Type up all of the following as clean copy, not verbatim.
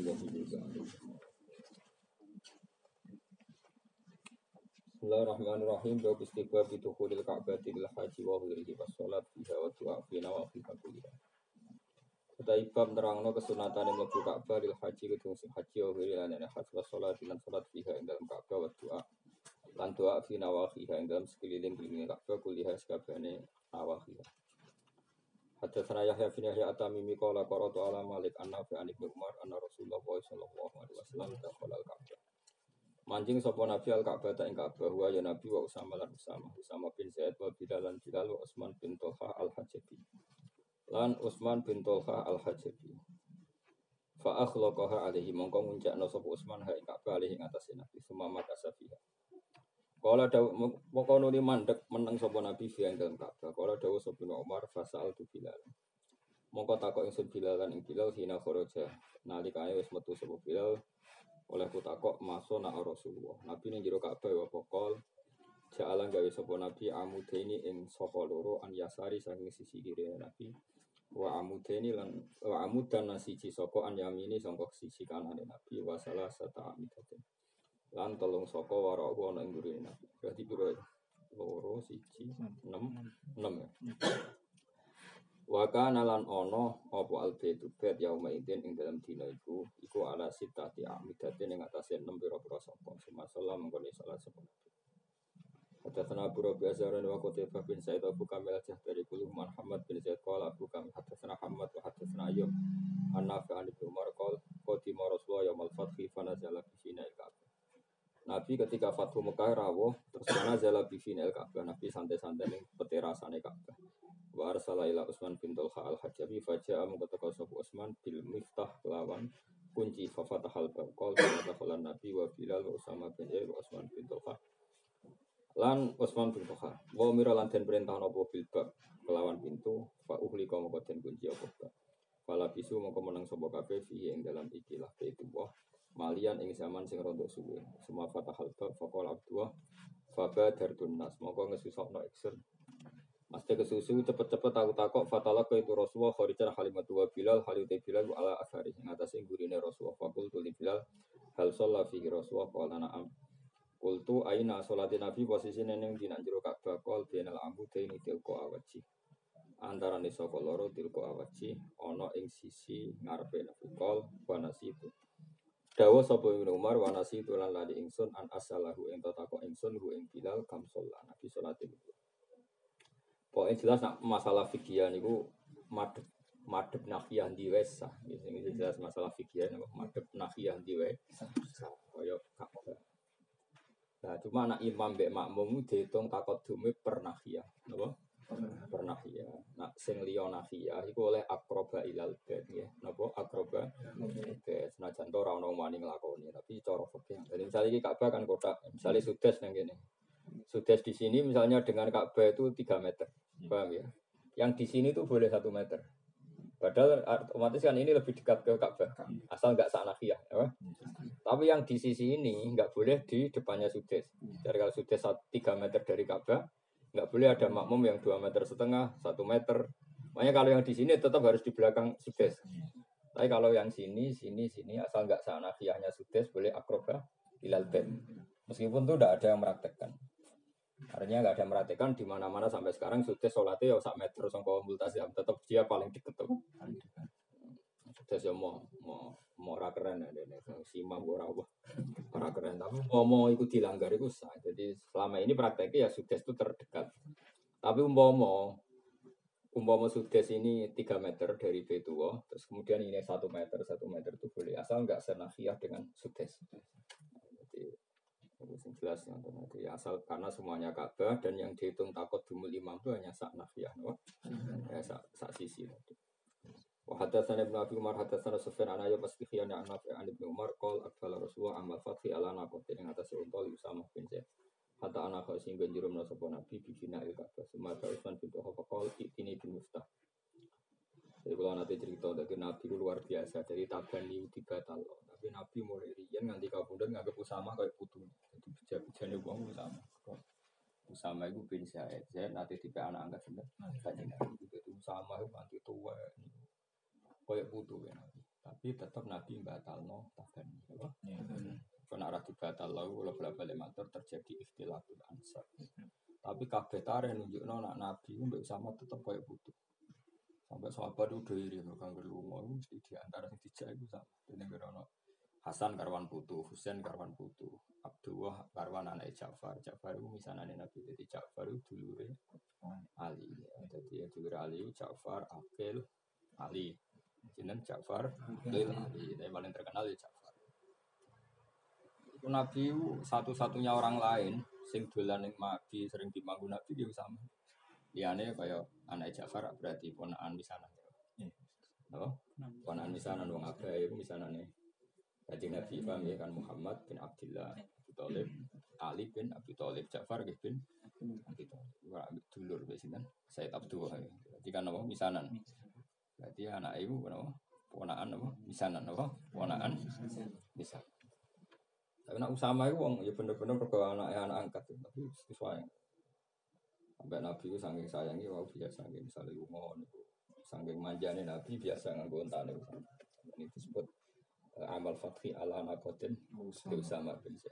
Bismillahirrahmanirrahim. Bab istighfar fi dukhulil ka'bati lil haji wa ghairihi was salat fiha wa du'a fi nawafil kulliha. Utai bab nerangno kesunatane mlebu Ka'bah lil haji kudu sing haji wa ghairi lan haji was salat lan salat fiha ing dalam Ka'bah wa du'a lan du'a fi nawafiha ing dalam sekeliling-keliling Ka'bah kulliha sakabehane nawafiha. Hadatsana Yahya bin Yahya at-Tamimi qala qara'tu ala Malik an-Nafi' an Ibnu Umar anna Rasulullah sallallahu alaihi wasallam dakhala al-Ka'bah. Mancing sapa Nabi al-Ka'bah ta ing Ka'bah wa ya Nabi wa Usama lan Usama bin Zaid wa Bilal lan Bilal wa Utsman bin Talha al-Hajabi. Lan Utsman bin Talha al-Hajabi. Fa akhlaqaha alaihi mongko nguncakno sapa Utsman ha ing Ka'bah alaihi ing atase Nabi sumama kasafiha. Kala dawu mongko nuli mandeg meneng sapa Nabi fi ing dalam Ka'bah. Kala dawu sapa Umar fasal tu Bilal. Mongko takok ingsun Bilal lan ing Bilal hina kharaja nalikane wis metu sapa Bilal. Oleh ku takok maso nak Rasulullah. Nabi ning jero Ka'bah wa pokol ja'ala gawe sapa Nabi amudaini ing sapa loro an yasari saking sisi kiri Nabi. Wa amudaini lan wa amudan siji saka an yamini sangka sisi kanane Nabi wa salah sata amidatin. Lan telung saka waraku ana ing gurine Nabi. Berarti piro? Loro siji 6 ya. Wa kana lan ana apa albaitu bait yauma idin ing dalam dina iku ala sitati amidatin ing atase 6 pira-pira sapa semasalah mengkoni salat sapa. Hadatsana Abu Rabi Azharan wa Qutaibah bin Sa'id Abu Kamil Jahdari kullu Muhammad bin Zaid qala Abu Kamil hadatsana Muhammad wa hadatsana Ayyub an-Nafi' an Ibnu Umar qala qadima Rasulullah yaumul fathi fa nazala fi fina'il Ka'bah. Nabi ketika Fathu Mekah rawuh terus nazala fi fina'il Ka'bah. Nabi santai-santai ning peterasane Ka'bah. Wa arsala ila Utsman bin Talha al-Hajabi faja'a mengkotaka sapa Utsman bil miftah lawan kunci fa fatahal bab qol fatahal Nabi wa Bilal wa Usama bin Zaid wa Utsman bin Talha lan Utsman bin Talha wa mira lan den perintah napa bil bab kelawan pintu fa uhli kaum den kunci apa bab fala bisu mongko menang sapa kabeh fi ing dalam ikilah itu wah malian ing zaman sing rada suwe semua fatahal bab faqala abdullah fa badartun nas mongko ngesusokno iksun. Mesti kesusu cepet-cepet aku takok fatalah ke itu Rasulullah kharijan halimatu wa Bilal halite Bilal ala asari ing atase gurine Rasulullah faqul tu Bilal hal shalla fi Rasulullah qala na'am qultu aina sholati Nabi posisine ning dina jero Ka'bah qol binal amudaini tilqa awaji antarane saka loro tilqa awaji ana ing sisi ngarepe Nabi qol wanasitu dawa sapa Ibnu Umar wanasitu lan lali ingsun an asalahu ing takok ingsun hu ing Bilal kam sholat Nabi salate. Pokoknya jelas nak masalah fikih niku madhep nafiyah diwesa. Ini jelas masalah fikih niku madhep nafiyah diwesa. Kaya Ka'bah. Nah, cuma nak imam mbek makmum diitung taqaddume per nafiyah, napa? Per nafiyah. Nak sing liya nafiyah iku oleh aqraba ilal bait nggih. Napa aqraba? Senajan ora ono wani nglakoni, tapi cara fikih. Jadi misalnya iki Ka'bah kan kotak, misalnya sudes nang kene. Sudes di sini misalnya dengan Ka'bah itu 3 meter, paham ya? Yang di sini tuh boleh 1 meter. Padahal otomatis kan ini lebih dekat ke Ka'bah, asal nggak sanafiyah, ya? Tapi yang di sisi ini nggak boleh di depannya Sudes. Jadi kalau Sudes 3 meter dari Ka'bah, nggak boleh ada makmum yang 2,5 meter, 1 meter. Makanya kalau yang di sini tetap harus di belakang Sudes. Tapi kalau yang sini, asal nggak sanafiyahnya Sudes boleh akroba ilal bait. Meskipun itu tidak ada yang meraktekkan. Artinya nggak ada yang merhatikan di mana-mana sampai sekarang sudah sholatnya ya 1 meter sangka multazam tetap dia paling deket tuh. Sudah ya mau keren ya ini si imam ora keren tapi mau ikut dilanggar itu sah. Jadi selama ini prakteknya ya sudah itu terdekat. Tapi umpama sudah ini 3 meter dari Betua terus kemudian ini 1 meter itu boleh asal nggak senafiyah dengan sudah. Itu jelas nanti asal karena semuanya Ka'bah dan yang dihitung takut dumul imam itu hanya sak nafiyah, no? Ya sak sisi tadi. Wa hadatsana Ibnu Abi Umar hadatsana Sufyan an Ayyub as-Sikhiyan an Nafi' an Ibnu Umar qol aqbala Rasulullah amal fathi ala naqatin ing atase untol Usama bin Zaid. Hatta ana kau sing banjur menawa sapa Nabi bibina il Ka'bah semata Utsman bin Talha qol itini bin Muftah. Jadi kalau nanti cerita dari Nabi itu luar biasa, dari tabani dibatal. Tapi Nabi mulai rian nganti kabundut nganggep Usama kayak putu. Jadi bija-bijane wong Usama itu bin Zaid. Zaid nanti tipe anak angkat bener. Kanjeng Nabi itu Usama itu nanti tua. Kayak putu ya Nabi. Tapi tetap Nabi batalno tabani. Apa? Karena arah dibatal lalu kalau balik matur terjadi ikhtilaful ansar. Tapi kabeh tareh nunjukno nak Nabi mbek sama tetep koyo butuh. Sampai sahabat udah iri kang berlumah mesti di antara sing dijak iku sama. Dene ngerono Hasan karwan putu, Husain karwan putu, Abdullah karwan anak Ja'far. Ja'far itu misanane Nabi, jadi Ja'far itu dulure Ali. Jadi dulure Ali, Ja'far, Aqil, Ali. Jeneng Ja'far, Aqil, Ali. Tapi paling terkenal ya Ja'far. Itu Nabi satu-satunya orang lain sing dolan ning Nabi sering dimanggu Nabi dia sama. Liyane kaya anak Ja'far berarti ponakan misanan. Apa? Ponakan misanan wong Abah iku misanane Kanjeng Nabi paham ya kan Muhammad bin Abdullah Abu Thalib, Ali bin Abi Thalib, Ja'far bin Abi Thalib. Ora ambek dulur wis sinten? Said Abdullah. Berarti kan apa misanan. Berarti anak ibu apa? Ponakan apa? Misanan apa? Ponakan misal. Tapi nak Usama itu wong ya bener-bener mergo anak angkat tapi sesuai. Sampai Nabi itu saking sayangi wau biasa nggih misale lunga niku. Saking manjane Nabi biasa nganggo ontane Usama. Ini disebut amal fathi ala nakotin Usama bin Zaid.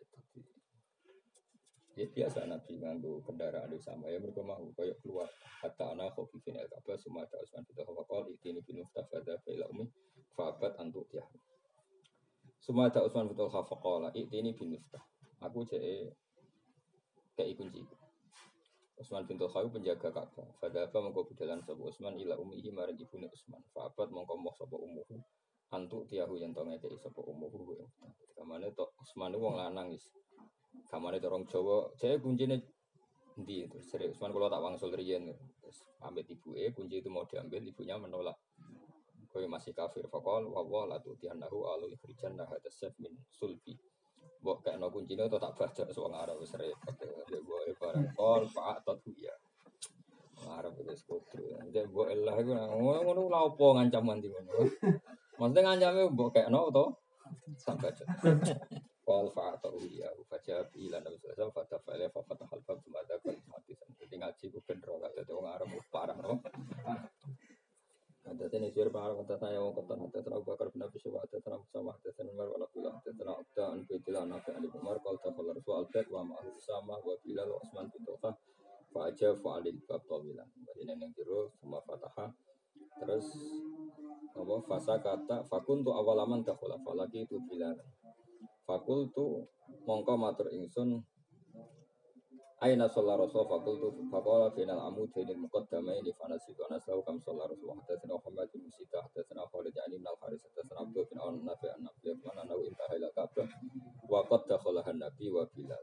Ya biasa Nabi nganggo kendaraan Usama ya mergo mau koyo keluar hatta ana khofifin al-Ka'bah sumata Utsman bin Affan itini bin Muftafada fil ummi fa'abat antu tiah. Sumata Utsman bin Affan itini bin Muftah. Aku jek kei kunci. Utsman bin Affan penjaga Ka'bah. Fadha apa mengko budalan sapa Utsman ila ummihi marang ibune Utsman. Fa'abat mongko moh sapa ummuhu antuk tiahu yang tau ngekei sapa ummuhu. Kamane tok Utsman wong lanang wis. Kamane orang Jawa, saya kuncine ndi itu. Sering Utsman kula tak wangsul riyen. Terus pamit ibuke, kunci itu mau diambil, ibunya menolak. Kowe masih kafir faqal wa wa la tu'tihannahu alu ikhrijanna hadasaf min sulbi. Mbok kena kuncine to tak baca wong Arab wis repot. Mbok barang kol fa'atat ya. Arab wis kodro. Nek mbok elah iku ngono lha opo ngancam nganti ngono. Maksudnya ngancame mbok kena to tak baca. Qal fa'atahu ya fajar ila nabi sallallahu alaihi wasallam fatafa'ala fa fatahal bab semada kan mati. Jadi ngaji ku ben ro kate wong Arab parah no. Ada tene sir parah kata saya wong kota hati terang bakar bin Abi Syu'bah terang sama hati terang wala kula terang abda an bitilan nabi Ali Umar qal taqal rasul al-bait wa ma'al sama wa bilal wa Utsman bin Affan fa aja fa'alil bab tawilan. Jadi neng jero sama fataha terus apa fasa kata fakuntu awalaman dakhala falaki itu bilal. Fakultu mongko matur ingsun aina sallar rasul fakultu faqala final amudainil muqaddamaini fanasitu anasau kam sallar rasul hadatsana Muhammad bin Sita hadatsana Khalid yani min al-Haris hadatsana Abdul bin Nafi an-Nabi wa anna intaha ila Ka'bah wa qad dakhala an-Nabi wa Bilal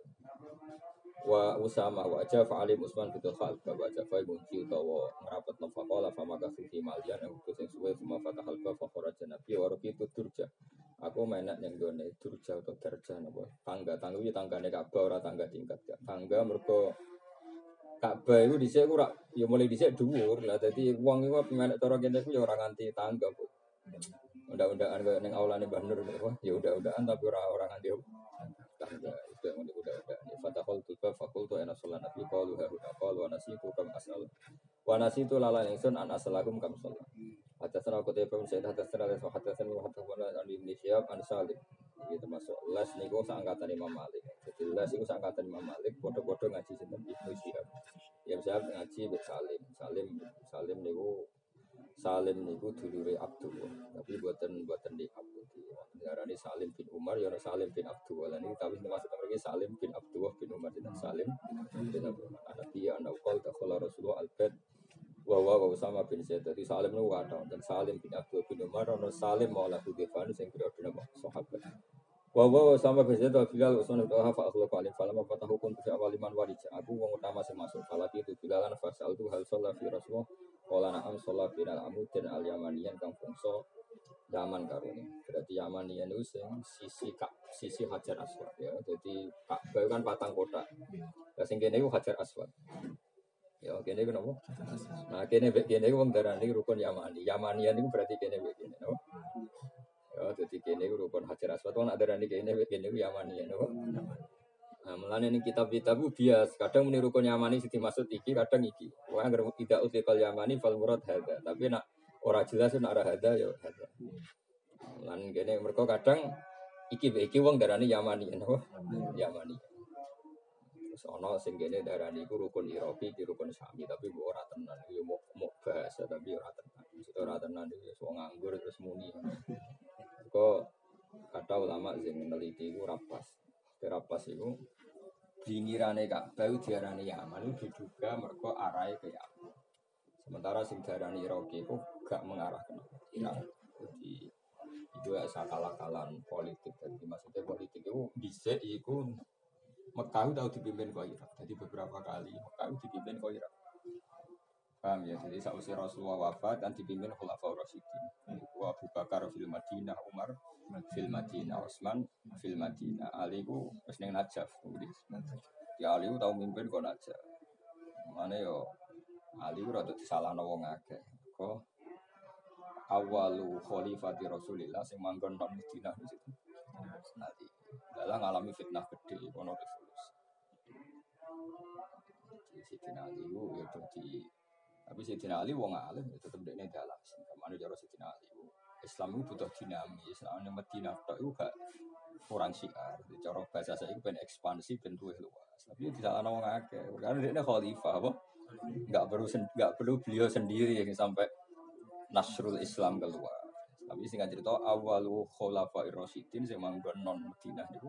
wa Usama wa Ja'far Ali Utsman bin Khalid wa Ja'far munci utawa ngrapat faqala famaka fi malian aku sing suwe cuma fatahal fa kharaja Nabi wa raqitu turja. Aku menak yang gone durja atau darjah napa tangga iki tanggane Ka'bah ora tangga tingkat ya. Tangga mergo Ka'bah iku dhisik ora ya mulai dhisik dhuwur lah dadi wong iku menak cara kene iku ya ora nganti tangga kok. Undang-undangan koyo ning aulane Mbah Nur ya undang-undangan tapi ora nganti tangga itu yang undang-undangan. Fatahul tuba fakultu ana sallallahu nabi qalu ha qalu wa nasitu kam asal wa nasitu lala ingsun an asalakum kam sallallahu. Hadatsana Qutaibah bin Sa'id hadatsana Layth hadatsana Muhammad an Ibnu Syihab an Salim. Iki termasuk les niku sangkatan Imam Malik. Jadi les iku sangkatan Imam Malik padha-padha ngaji sinten Ibnu Syihab. Ya Syihab ngaji mbek Salim niku dulure Abdullah. Tapi boten di Abdullah. Diarani Salim bin Umar ya Salim bin Abdullah. Lan iki tapi termasuk mriki Salim bin Abdullah bin Umar dan Salim bin Abdullah. Nabi ana qol dakhala Rasulullah al-bait wa Usama bin Zaid. Jadi Salim niku ada dan Salim bin Abdul bin Umar ono Salim maula Hudzaifah sing kira-kira sahabat. Wa Usama bin Zaid wa Bilal Utsman bin Affan fa akhlaq alim falamma fatahu kun fi awaliman walija. Aku wong utama sing masuk falaki itu Bilalan fasal tu hal sallallahu fi Rasulullah qala na'am sallallahu bin al-amud dan al-yamaniyan kang bangsa Yaman karone. Berarti Yamaniyan itu sisi Hajar Aswad ya. Jadi Ka'bah kan patang kotak. Lah sing kene iku Hajar Aswad. Ya kene iku napa? Nah kene wong darani rukun Yamani. Yamanian niku berarti kene napa? Ya dadi kene iku rukun Hajar Aswad. Wong nak darani kene iku Yamanian napa? Nah mulane ning kitab-kitab bias kadang muni rukun Yamani sing dimaksud iki, kadang iki. Wong anggere tidak utikal Yamani fal murad hadza. Tapi nak ora jelas nak ada hadza ya hadza. Lan kene mereka kadang iki wong darani Yamani napa? Yamani. Terus ana sing kene darani iku rukun Irabi, di rukun Syami tapi ora tenan. Yo mau bahasa tapi ora tenan. Maksudnya ora tenan iki wong nganggur terus muni. Kok kata ulama sing neliti iku rapas. Rapas iku dingirane Ka'bah diarani Yaman diduga mergo arahe ke Yaman. Sementara sing diarani Iraqi iku gak mengarah ke Irak. Jadi itu akal-akalan politik. Jadi maksudnya politik itu bisa iku Mekah tahu dipimpin kok Irak. Jadi beberapa kali Mekah dipimpin kok Irak. Paham ya? Jadi sausai Rasulullah wafat dan dipimpin Khulafaur Rasyidin. Abu Bakar fil Madinah, Umar fil Madinah, Utsman fil Madinah. Ali ku wis ning Najaf. Ya Ali ku tau mimpin kok Najaf. Mane yo Ali ku rada disalahno wong akeh. Kok awalu khalifati Rasulillah sing manggon nang Madinah di situ. Ali. Dalam ngalami fitnah gede kono revolusi. Sidina Ali ku ya dadi tapi Sidina Ali wong alim ya tetep dekne dalam. Kamane cara Sidina Ali Islam itu butuh dinamis. Nah, Madinah tok iku gak kurang syiar. Cara bahasa saya itu ben ekspansi ben luwih luas. Tapi di sana wong akeh. Karena dekne khalifah apa? Enggak perlu beliau sendiri yang sampai nasrul Islam keluar. Tapi sing cerita awalu khulafair rasyidin sing manggon non Madinah niku.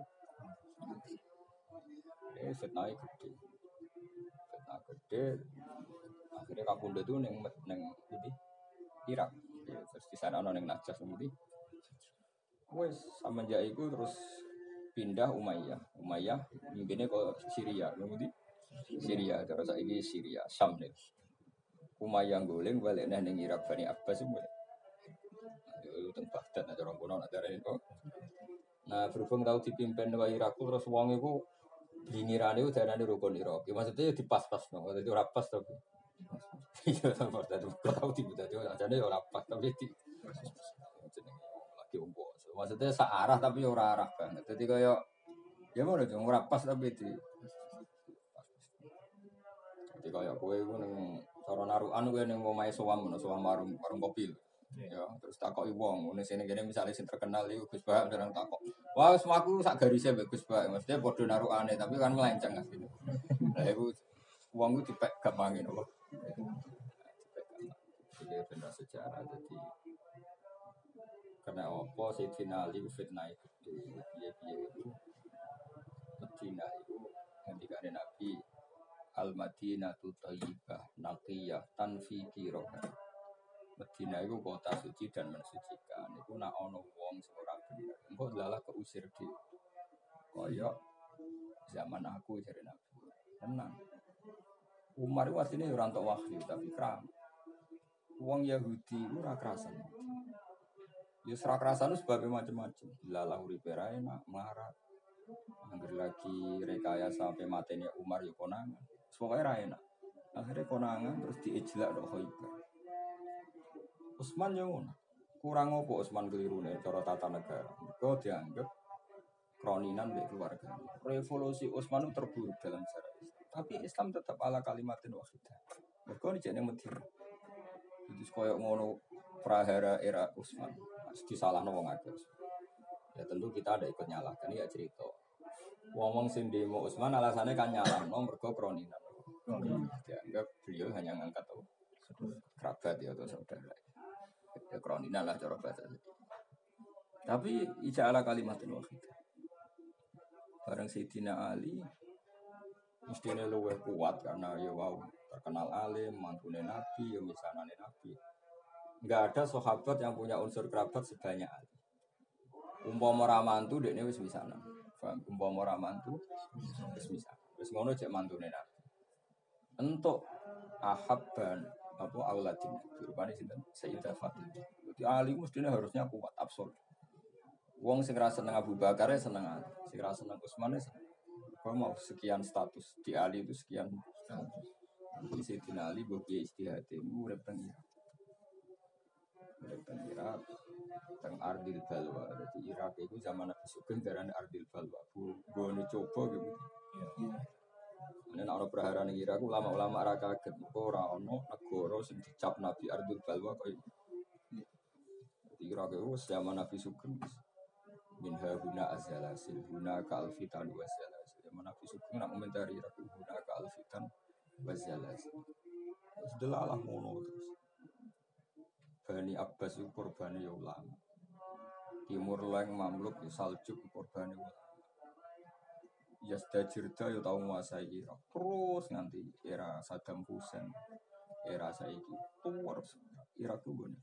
Fitnah gede. Fitnah gede. Akhirnya kapundhut itu neng ini Irak. Ya, terus di sana neng Najaf kemudian. Wes semenjak itu terus pindah Umayyah. Umayyah mimpinnya ke Syria, kemudian Syria terus ini Syria Syam nih. Umayyah goleng balik neng Irak Bani Abbas itu. Itu tentang Baghdad ada orang kuno ada itu. Nah berhubung tahu dipimpin oleh Irak terus wong itu bingiran itu darah rukun Irak. Maksudnya di pas-pas no, itu rapas tapi. Iya sama tadi tahu tiba tadi jadi orang rapas tapi di lagi umpo. Maksudnya searah tapi ora arah banget. Jadi kayak ya mau dong rapas tapi di. Jadi kayak kue itu neng cara naruhan kue neng ngomai soam warung kopi. Ya, terus takoki wong, ngene sini gini misalnya sing terkenal iku Gus Bah dereng takok. Wah, semaku sak garise mbek Gus Bah, maksudnya padha narukane tapi kan melenceng asline. Lah iku wong ku dipek gampangin apa. Jadi benda sejarah jadi karena apa Sayyidina Ali fitnah itu piye-piye itu Medina itu ngendikane Nabi Al-Madinatu Thayyibah naqiyah tanfi kiroha. Medina itu kota suci dan mensucikan. Itu nak ono wong sing ora bener. Engko lalah keusir di koyo zaman aku jare Nabi. Tenang. Umar itu aslinya ora entuk wahyu tapi kram. Wong Yahudi itu ora kerasan. Ya ora kerasan itu sebabnya macam-macam. Lalah uripe ra enak, melarat. Angger lagi rekayasa sampai matenya Umar ya konangan. Pokoke ra enak. Akhirnya konangan terus diijlak tok Khaibar. Utsman yang ngono. Kurang opo Utsman kelirune cara tata negara. Mergo dianggap kroninan mbek keluarga. Revolusi Utsman itu terburuk dalam sejarah Islam. Tapi Islam tetap ala kalimatin wahidah. Mergo dijene Madinah. Itu koyo ngono prahara era Utsman. Disalahno wong akeh. Ya tentu kita ada ikut nyalahkan ya cerita. Wong sing demo Utsman alasannya kan nyalahno mergo kroninan. Dianggap beliau hanya ngangkat kerabat ya atau saudara. Ya kronina lah cara bahasa. Tapi ija'ala kalimatin wahidah. Bareng Sayyidina Ali mestinya luwih kuat karena ya wow terkenal alim, mantune Nabi, ya misanane Nabi. Enggak ada sahabat yang punya unsur kerabat sebanyak Ali. Umpama ora mantu dekne wis misanan. Paham? Umpama ora mantu wis misanan. Wis ngono cek mantune Nabi. Entuk ahabban apa auladin rupane sinten Sayyidah Fatimah. Jadi Ali mestinya harusnya kuat absolut. Wong sing ra seneng Abu Bakar ya seneng Ali, sing ra seneng Utsman ya seneng. Kok mau sekian status di Ali itu sekian status. Di Sayyidina Ali bagi istihate urip teng Irak. Urip teng Irak teng Ardil Balwa. Jadi Irak itu zaman Nabi Sugeng darane Ardil Balwa. Gone coba gitu. Nek ana prahara ning Irak ulama-ulama ra kaget ora ana negara sing dicap Nabi Ardul Balwa koyo. Jadi Kira ke zaman Nabi Sugeng minha guna azalasil guna kalfitan wazalasil. Zaman Nabi Sugeng nak komentari Ira guna kalfitan wazalasil. Sedelalah mono terus. Bani Abbas itu korbannya ya ulama. Timur Leng Mamluk Saljuk korbannya ulama. Yazdajirda ya tahu menguasai Irak. Terus nanti era Saddam Hussein, era saiki tuwar Irak itu bener.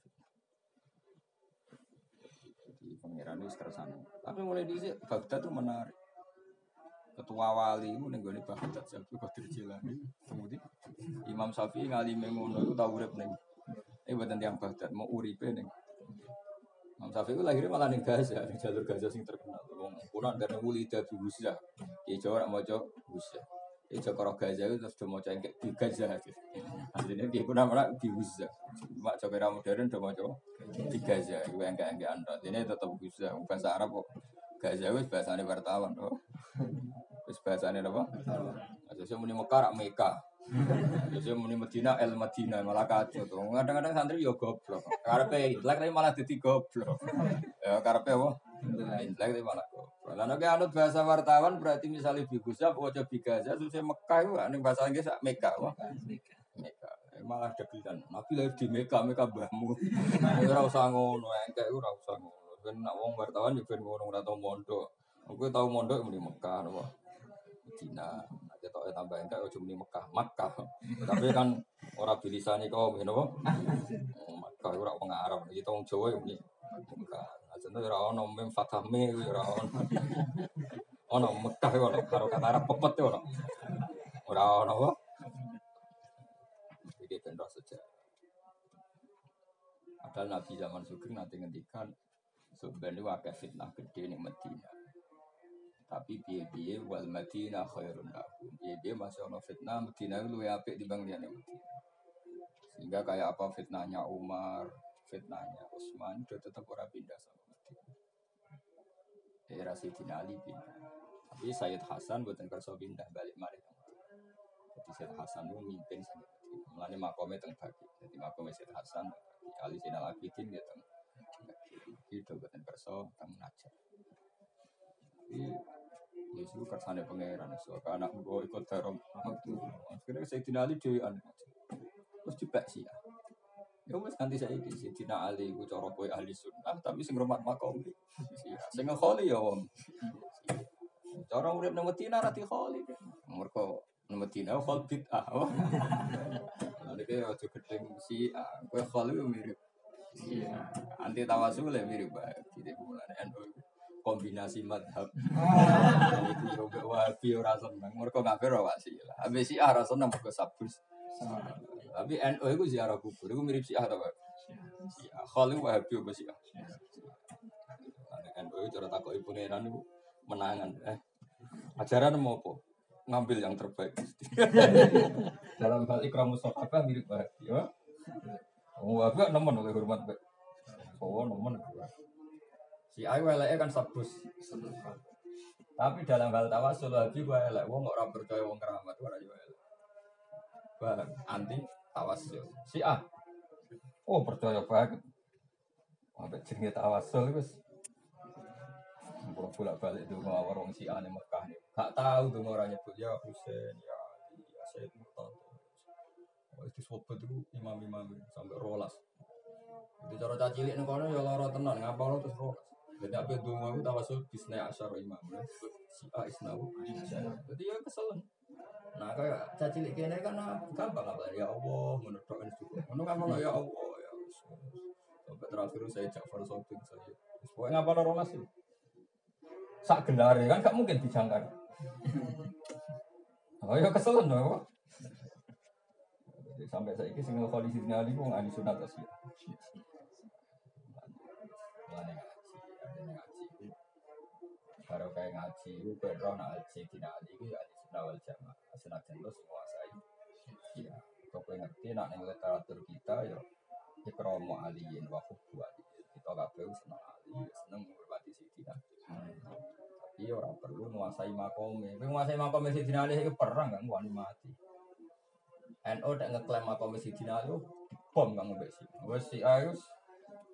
Jadi pangeran itu kersane. Tapi mulai dhisik Baghdad itu menarik. Ketua wali itu nenggone Baghdad Syekh Qadir Jilani. Kemudian Imam Syafi'i ngalime ngono itu tau urip ning buatan tiang Baghdad mau uripe ning. Imam Syafi'i itu lahirnya malah ning Gaza, ning jalur Gaza sing terkenal. Wong Quran dari Wulida bi Husya. Ki Jawa nak maca Husya. Ki Jawa Gaza itu terus do maca engke bi Gaza. Asline ki kuna malah bi Husya. Mak Jawa era modern do maca bi Gaza. Iku engke anda. Dene tetep Husya bahasa Arab kok. Gaza wis bahasane wartawan. Wis bahasane apa? Asese muni Mekah rak Mekah. Biasanya muni Medina El Medina malah kacau tuh. Kadang-kadang santri yo goblok. Karepe intelek tapi malah dadi goblok. Ya karepe apa? Intelek tapi malah goblok. Lah nek anut bahasa wartawan berarti misalnya bi Gusa waca bi Gaza susah Mekah iku ning bahasa Inggris sak Mekah. Mekah. Malah degilan. Nabi lahir di Mekah, Mekah mbahmu. Ora usah ngono, engke ora usah ngono. Ben nak wong wartawan yo ben ngono ora tau mondok. Kowe tau mondok muni Mekah napa? Medina. Ketok tambah enggak ojo muni Mekah, Makkah. Tapi kan ora bilisane kok ngene apa? Makkah ora wong Arab, iki wong Jawa muni Mekah. Ajene ora ono mem fatame ora ono. Ono Mekah ora karo kata Arab pepet ora. Ora ono apa? Iki kendor saja. Padahal Nabi zaman Sugeng nanti ngendikan sebenarnya wakil fitnah gede ning Medina. Tapi piye-piye wal Madinah khairun lahum. Piye-piye masih ono fitnah Madinah luwih apik timbang liyane Madinah. Sehingga kayak apa fitnahnya Umar, fitnahnya Utsman itu tetap ora pindah sama Madinah. Era Sayyidina Ali pindah. Tapi Sayyid Hasan mboten kersa pindah balik malih. Jadi Sayyid Hasan itu mimpin sampai Madinah. Mulane makome teng Baqi. Jadi makome Sayyid Hasan Ali Zainal Abidin ya teng itu mboten kersa teng Najaf. Yesus kersane pangeran so anak gua ikut terong waktu akhirnya Sayyidina Ali dhewean terus dipek sih ya wis ganti saiki Sayyidina Ali ku cara kowe ahli sunnah tapi sing ngrumat makom sing kholi ya wong cara urip nang Madinah ra di kholi mergo nang Madinah khol bid'ah lha iki aja gedeng si kowe kholi mirip anti tawasul mirip bae iki mulane NU kombinasi madhab itu juga wahabi ora seneng mergo kafir ora wasilah ambek Syiah ora seneng mergo sabus tapi NU iku ziarah kubur iku mirip Syiah ta Pak Syiah khali wahabi apa Syiah NU cara takoki pangeran iku menangan ajaran mau apa ngambil yang terbaik dalam hal ikramus sahabat mirip wahabi ya wahabi nemen oleh hormat Pak oh nemen si ayu eleke kan sabus. Tapi dalam hal tawasul lagi wae elek wong ora percaya wong keramat ora yo elek. Bareng anti tawasul. Si A. Oh percaya banget. Sampai jenenge tawasul wis bolak-balik donga warung si A ning Mekah. Gak tahu donga ora nyebut ya Husain ya Ali ya Sayyid Murtada. Wis disebut itu imam-imam sampai rolas. Jadi cara cacilik ning kono ya lara tenan ngapalno terus rolas. Jadi apa itu mau tawasul bisna asyara imam si A isnau jadi ya kesel nah kayak cacilik kene kan gampang apa ya Allah menurutkan juga menurut kamu ya Allah ya sampai terakhir saya Ja'far Shadiq saya pokoknya ngapa rolas itu sak gelare kan gak mungkin dijangkar oh ya kesel no sampai saiki sing kondisi nyali wong ahli sunat asli baru kayak ngaji itu beron ngaji tidak ada itu ahli sunnah wal jamaah senajan terus menguasai ya kau ngerti nak yang literatur kita ya ikromu aliyin wa hubbu aliyin kita kabeh seneng ali seneng menghormati Sayyidina tapi orang perlu menguasai makome menguasai makome Sayyidina Ali itu perang kan wani mati NU tak ngeklaim makome Sayyidina Ali bom kamu besi wes si ayus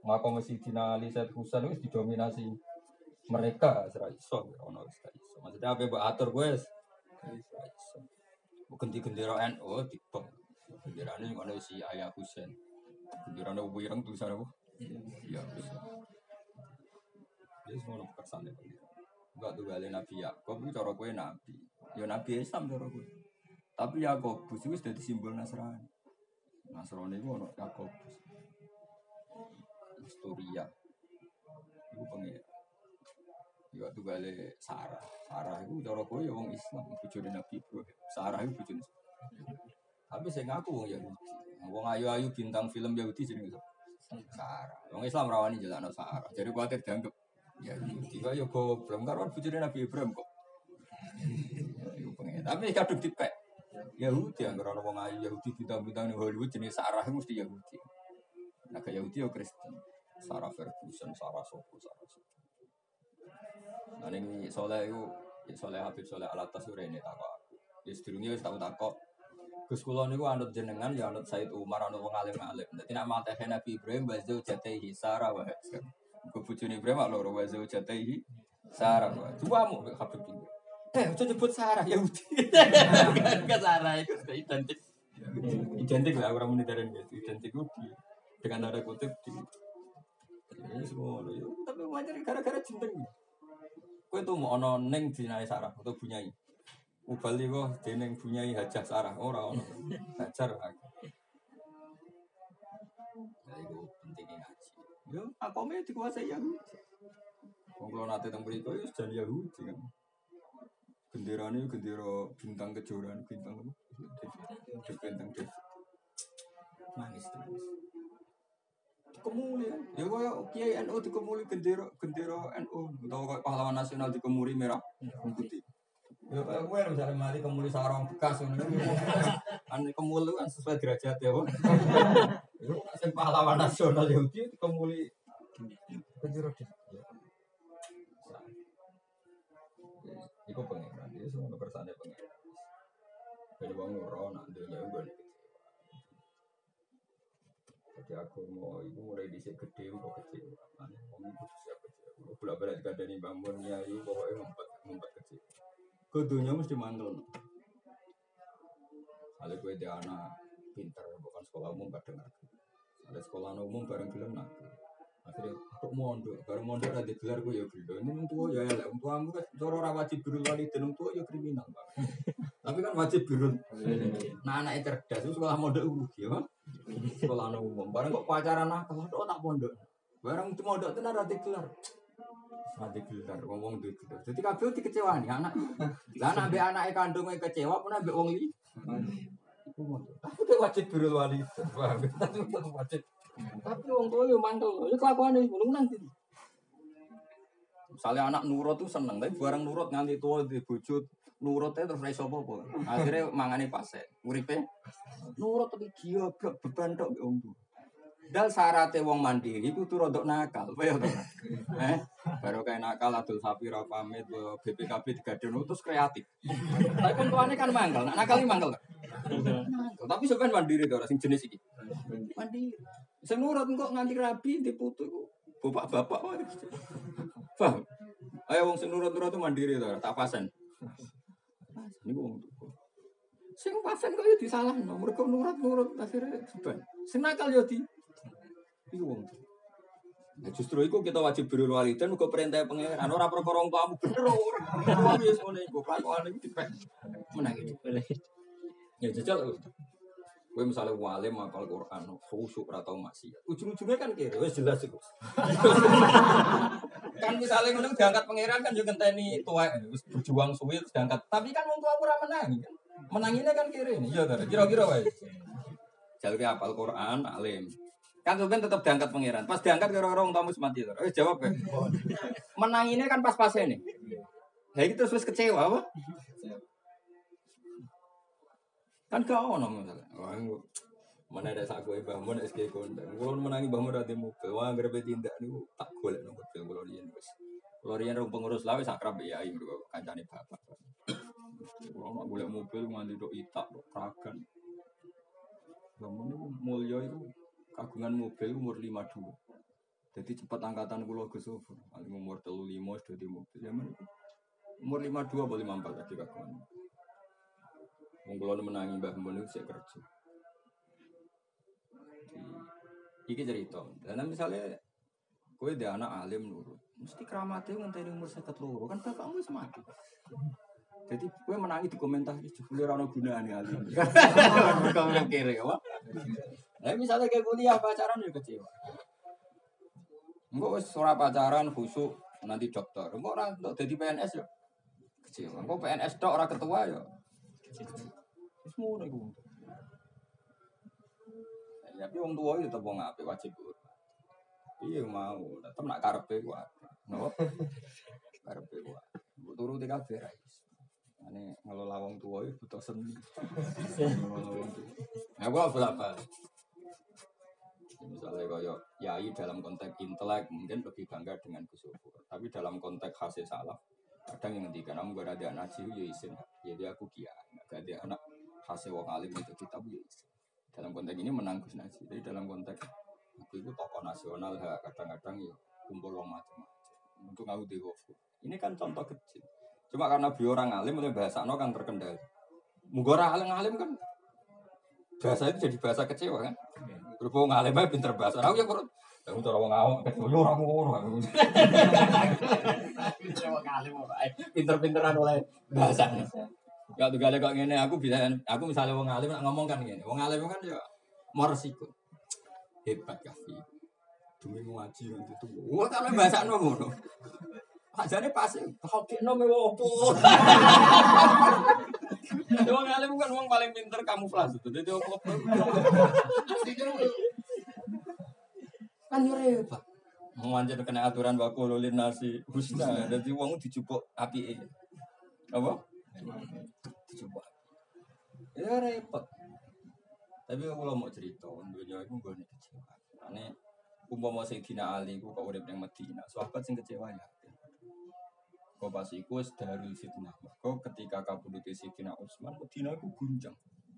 Makom Sidina Ali Said Husain itu didominasi mereka serai iso ono serai iso. Maksudnya apa mbok atur gue serai iso. Ganti-gendera NU dipeng. Genderane ngono si Ayah Husain. Genderane wireng tulisan apa? Ya Husain. Wis ngono kersane. Enggak tuh gale Nabi Yakub itu cara kowe nabi. Ya Nabi Islam cara kowe. Tapi Yakobus itu dadi simbol Nasrani. Nasrani itu ono Yakobus. Historia. Iku pengen. Ya tuh gale Sarah. Sarah itu cara kowe ya wong Islam, bojone Nabi Ibrahim. Sarah itu bojone. Tapi saya ngaku wong Yahudi. Wong ayu-ayu bintang film Yahudi jenenge Sarah. Wong Islam rawani jelakno Sarah. Jadi kuwatir dianggap Yahudi. Kok ya goblok karo bojone Nabi Ibrahim kok. Iku pengen. Tapi kadung dipek. Yahudi yang orang wong ayu Yahudi bintang-bintang di Hollywood jenis Sarah itu mesti Yahudi. Nah ke Yahudi ya Kristen. Sarah Ferguson, Sarah Sopo, Sarah Sopo. Nah ini soleh itu, soleh Habib soleh Alatas itu ini takok. Ya sedurungnya wis takok. Gus kula niku anut jenengan ya anut Said Umar anut wong alim-alim. Dadi nek mateh Nabi Ibrahim bazu jataihi Sarah wae. Ku bojone Ibrahim loro bazu jataihi Sarah wae. Duamu Habib iki. Aja nyebut Sarah Yahudi. Enggak Sarah itu identik. Identik lah orang monitoring gitu. Identik dengan tanda kutip di ini semua loh. Tapi wajar gara-gara cinta. Kowe tuh mau ono neng dinae Sarah atau bunyai. Ubali kok deneng bunyai Hajah Sarah ora ono. Hajar aku. Nah, itu pentingnya ngaji. Yo, akome dikuasai Yahudi. Wong kula nate teng mriko yo jadi Yahudi kan. Genderane gendera bintang kejuaraan bintang apa? Bintang David. Nangis terus. Dikemuli kan. Ya koyo Kiai NU dikemuli gendera NU utawa koyo pahlawan nasional dikemuli merah putih. Ya koyo kowe misalnya mari kemuli sarung bekas ngono. Ane kemul kan sesuai derajat ya, Pak. Yo sing pahlawan nasional Yahudi dikemuli gendera Iku pengiran, itu semua kersane pengiran. Jadi bang Nuro nak dunia gue nih. Jadi aku mau ibu mulai disik gede, kok kecil. Aneh, ngomong itu siap kecil. Bolak balik gak ada nih bangunnya, ibu pokoknya ngumpet kecil. Ke dunia mesti mantul. Ada gue dia anak pintar, bukan sekolah umum kadang aku. Ada sekolah umum bareng film nak. Akhirnya aku mondok, bareng mondok ada gelar gue ya gila. Ini tua ya, orang tuamu kan orang wajib birul wali dan orang tua ya kriminal. Tapi kan wajib birul. Nah anaknya cerdas, itu sekolah mondok rugi ya. Sekolah umum, bareng kok pacaran nakal, tak mondok. Bareng itu mondok itu ada gelar. Ada gelar, ngomong di gelar. Jadi kabel dikecewani anak. Lah anak anaknya kandungnya kecewa, pun ambil wong li. Tapi dia wajib birul wali. Tapi wajib. Tapi wong tua yo mantul, yo kelakuane ngono nang ndi. Misalnya anak nurut tuh seneng, tapi barang nurut nganti tua di bojo nurutnya terus ra iso apa-apa. Akhirnya mangane pasek. Uripe nurut tapi gioblok beban tok wong tuwa. Dal syaratte wong mandiri kudu rodok nakal, kaya to. Baru kayak nakal adol sapi ra pamit BPKB digadono terus kreatif. Tapi wong tuane kan mangkel, nakal iki mangkel. Tapi sampean mandiri to ora sing jenis iki. Mandiri. Sing nurut kok nganti rabi diputu iku bapak-bapak wae. Paham? Ayo wong sing nurut-nurut itu mandiri to, tak pasen. Niku wong tuwa. Sing pasen kok yo disalahno, mergo nurut-nurut akhirnya beban. Sing nakal yo di iku wong tuwa. Nah justru iku kita wajib birrul walidain mergo perintah pangeran ora perkara wong tuamu bener ora. Wis ngene iku kelakuan iku dipek. Menang iki. Ya jajal kowe misalnya walim hafal Quran, khusyuk ora tau maksiat. Ujung-ujungnya kan kira wis jelas iku. Kan misalnya ngono diangkat pangeran kan yo ngenteni tuwek wis berjuang suwi diangkat. Tapi kan wong tua ora menangi kan. Menangine kan kira ini. Ya kira-kira wae. Jalke hafal Quran, alim. Kan sampean tetep diangkat pangeran. Pas diangkat kira-kira wong tamu mati to. Wis jawab ya. Menangine kan pas-pasene. Lah iki terus wis kecewa apa? Kan gak ono misalnya. Wah, mana ada sak kowe Mbah Mun SK kondang. Kulo menangi Mbah Mun ra mobil. Wah, grepe tindak niku tak golek nang mobil kulo riyen wis. Kulo riyen rong pengurus lawe sak krab yai mergo kancane bapak. Kulo mak golek mobil nganti tok itak tok kragan. Mbah Mun niku mulya iku kagungan mobil umur 52. Jadi cepat angkatan kula Gus Sofur. Paling umur 35 sudah di mobil. Zaman itu umur 52 atau 54 lagi kagungan. Wong kula menangi Mbah Mun itu sik kerja. Iki cerita. Dan misalnya kowe dhe anak alim nurut. Mesti keramatnya ngenteni umur 52 kan bapakmu wis mati. Jadi kowe menangi di komentar jebule ora ono gunane alim. Kok kere apa? Lah misalnya kayak kuliah pacaran yo kecewa. Engko wis ora pacaran khusuk nanti dokter. Engko ora untuk dadi PNS yo kecewa. Engko PNS tok ora ketua yo. Wis ngono iku. Ya tapi wong tuwa itu tetep wong apik wajib urut. Iya mau, tetep nak karepe ku akeh. Napa? Karepe ku. Mbok turuti kabeh ra iso. Ane ngelola wong tuwa itu butuh seni. Ya gua berapa? Misalnya kaya yai dalam konteks intelek mungkin lebih bangga dengan Gus Sofur. Tapi dalam konteks hasil salah kadang yang ngendikan kamu gak ada anak ciu ya isin. Jadi aku kiai, gak ada anak hasil wong alim itu kitab ya isin. Dalam konteks ini menang Gus Najib. Jadi dalam konteks aku itu tokoh nasional kadang-kadang ya kumpul wong macam-macam untuk ngau dewoku. Ini kan contoh kecil. Cuma karena beliau orang alim oleh bahasa no kan terkendali. Muga orang alim kan bahasa itu jadi bahasa kecewa kan. Berhubung alimnya pinter bahasa. Aku ya perut. Aku cara wong awak ketuyo ora ngono. Pinter-pinteran oleh bahasa. Ya tuh kok ngene aku misalnya wong alim nak ngomong kan ngene. Wong alim kan ya mau resiko. Hebat kafi. Demi ngaji nanti tuh. Wah kalau bahasa no ngono. Ajane pasti hokno me opo. Wong alim kan wong paling pinter kamuflase. Dadi opo. Kan yo repot. Manjen kena aturan waqulul nasi husna. Dadi wong dijupuk apike. Apa? Dijupuk. Ya repot. Tapi kalau mau cerita, dunia itu gue nih kecewa. Karena umpama Sayyidina Ali ku kok urip ning Madinah, sahabat sing kecewa ya. Kok pas iku wis darul fitnah. Kok ketika kabudute Sayyidina Utsman, Madinah iku guncang.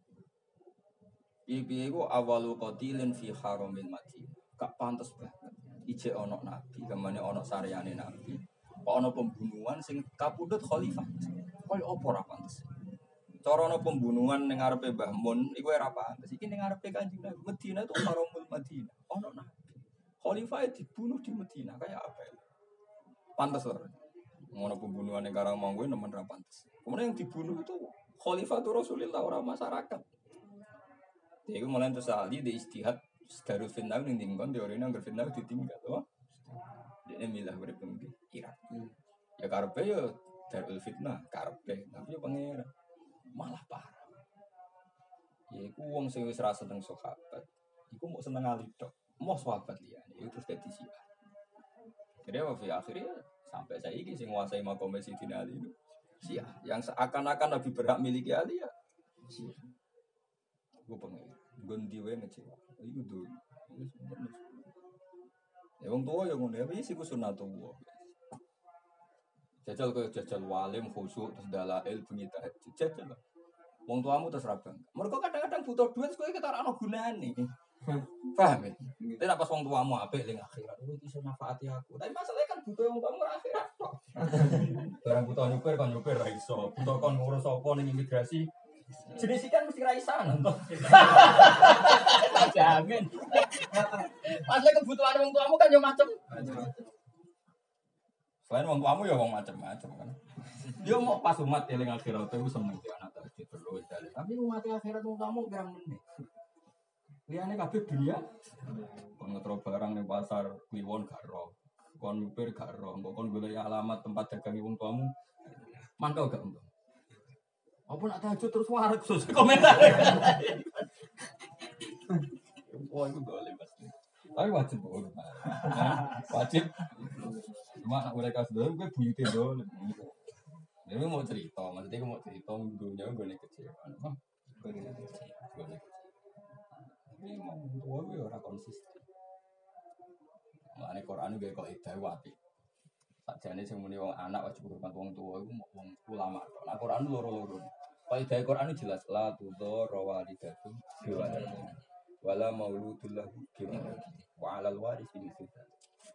Piye iku awalu qatilin fi haramil Madinah. Gak pantes banget. Ijek ana nabi, kemane ana saryane nabi. Kok ana pembunuhan sing kapundhut khalifah. Koyo apa ora pantes. Cara ana pembunuhan ning ngarepe Mbah Mun iku ora pantes. Iki ning ngarepe Kanjeng Nabi. Madinah itu haramul Madinah. Ana nabi. Khalifah dibunuh di Madinah kayak apa ya? Pantes ora? Ngono pembunuhan yang karang manggue nemen ra pantes. Kemudian yang dibunuh itu Khalifah itu Rasulullah orang masyarakat. Jadi mulai terus Ali di istihad Darul Fitnah ning dingkon teorine anggar fitnah ditinggal to. Dene milah urip ning Irak. Ya karepe ya Darul Fitnah karepe, tapi ya pangeran malah parah. Ya iku wong sing wis ra seneng sahabat. Iku mau seneng Ali tok. Mau sahabat liyane itu terus dadi Syiah. Jadi apa akhirnya sampai saya ini sing nguasai makom Sayyidina Ali itu Syiah yang seakan-akan Nabi berhak miliki Ali ya Syiah. Gue pengen gondiwe ngecewa. Iku dulu. Ya wong tua ya ngono ya sih ku sunatullah. Jajal ke jajal walim khusyuk terus dalail bunyi tahajud. Jajal. Wong tuamu terus rabang. Mereka kadang-kadang butuh duit kowe ketar ana gunane. Paham ya? Tapi pas wong tuamu apik ning akhirat, kowe iso nafati aku. Tapi masalahnya kan butuh wong tuamu akhirat tok. Barang butuh nyupir kan nyupir ra iso. Butuh kon ngurus apa ning imigrasi. Jenis ikan mesti ra isan to. Tak jamin. Masalah kebutuhan wong tuamu kan yo macem. Selain wong tuamu ya wong macem-macem kan. Dia mau pas umat eling akhirat itu seneng di anak tahajud terus dalil. Tapi umat akhirat wong tuamu pirang menit. Liane kabeh dunia. Kon ngetro barang ning pasar kliwon gak ro. Kon nyupir gak ro. Kok kon golek alamat tempat dagang wong tuamu. Mantau gak untuk. Apa nak tahajud terus warak sosial komentar. Oh itu boleh pasti. Tapi wajib boleh. Wajib. Cuma nak mereka sudah gue buyute dulu. Dia mau cerita, maksudnya gue mau cerita dunia gue nih kecewa. Gue nih kecewa. Ini mau tua gue orang konsisten. Makanya Quran gue kok itu wapi. Sajane sing muni wong anak wajib hormat wong tua iku wong ulama. Nah Quran loro-loro. Kalau dari Quran jelas la tudor walidatum biwaladiha wala mauludul lahu biwaladihi wa 'alal warisi mithluhu.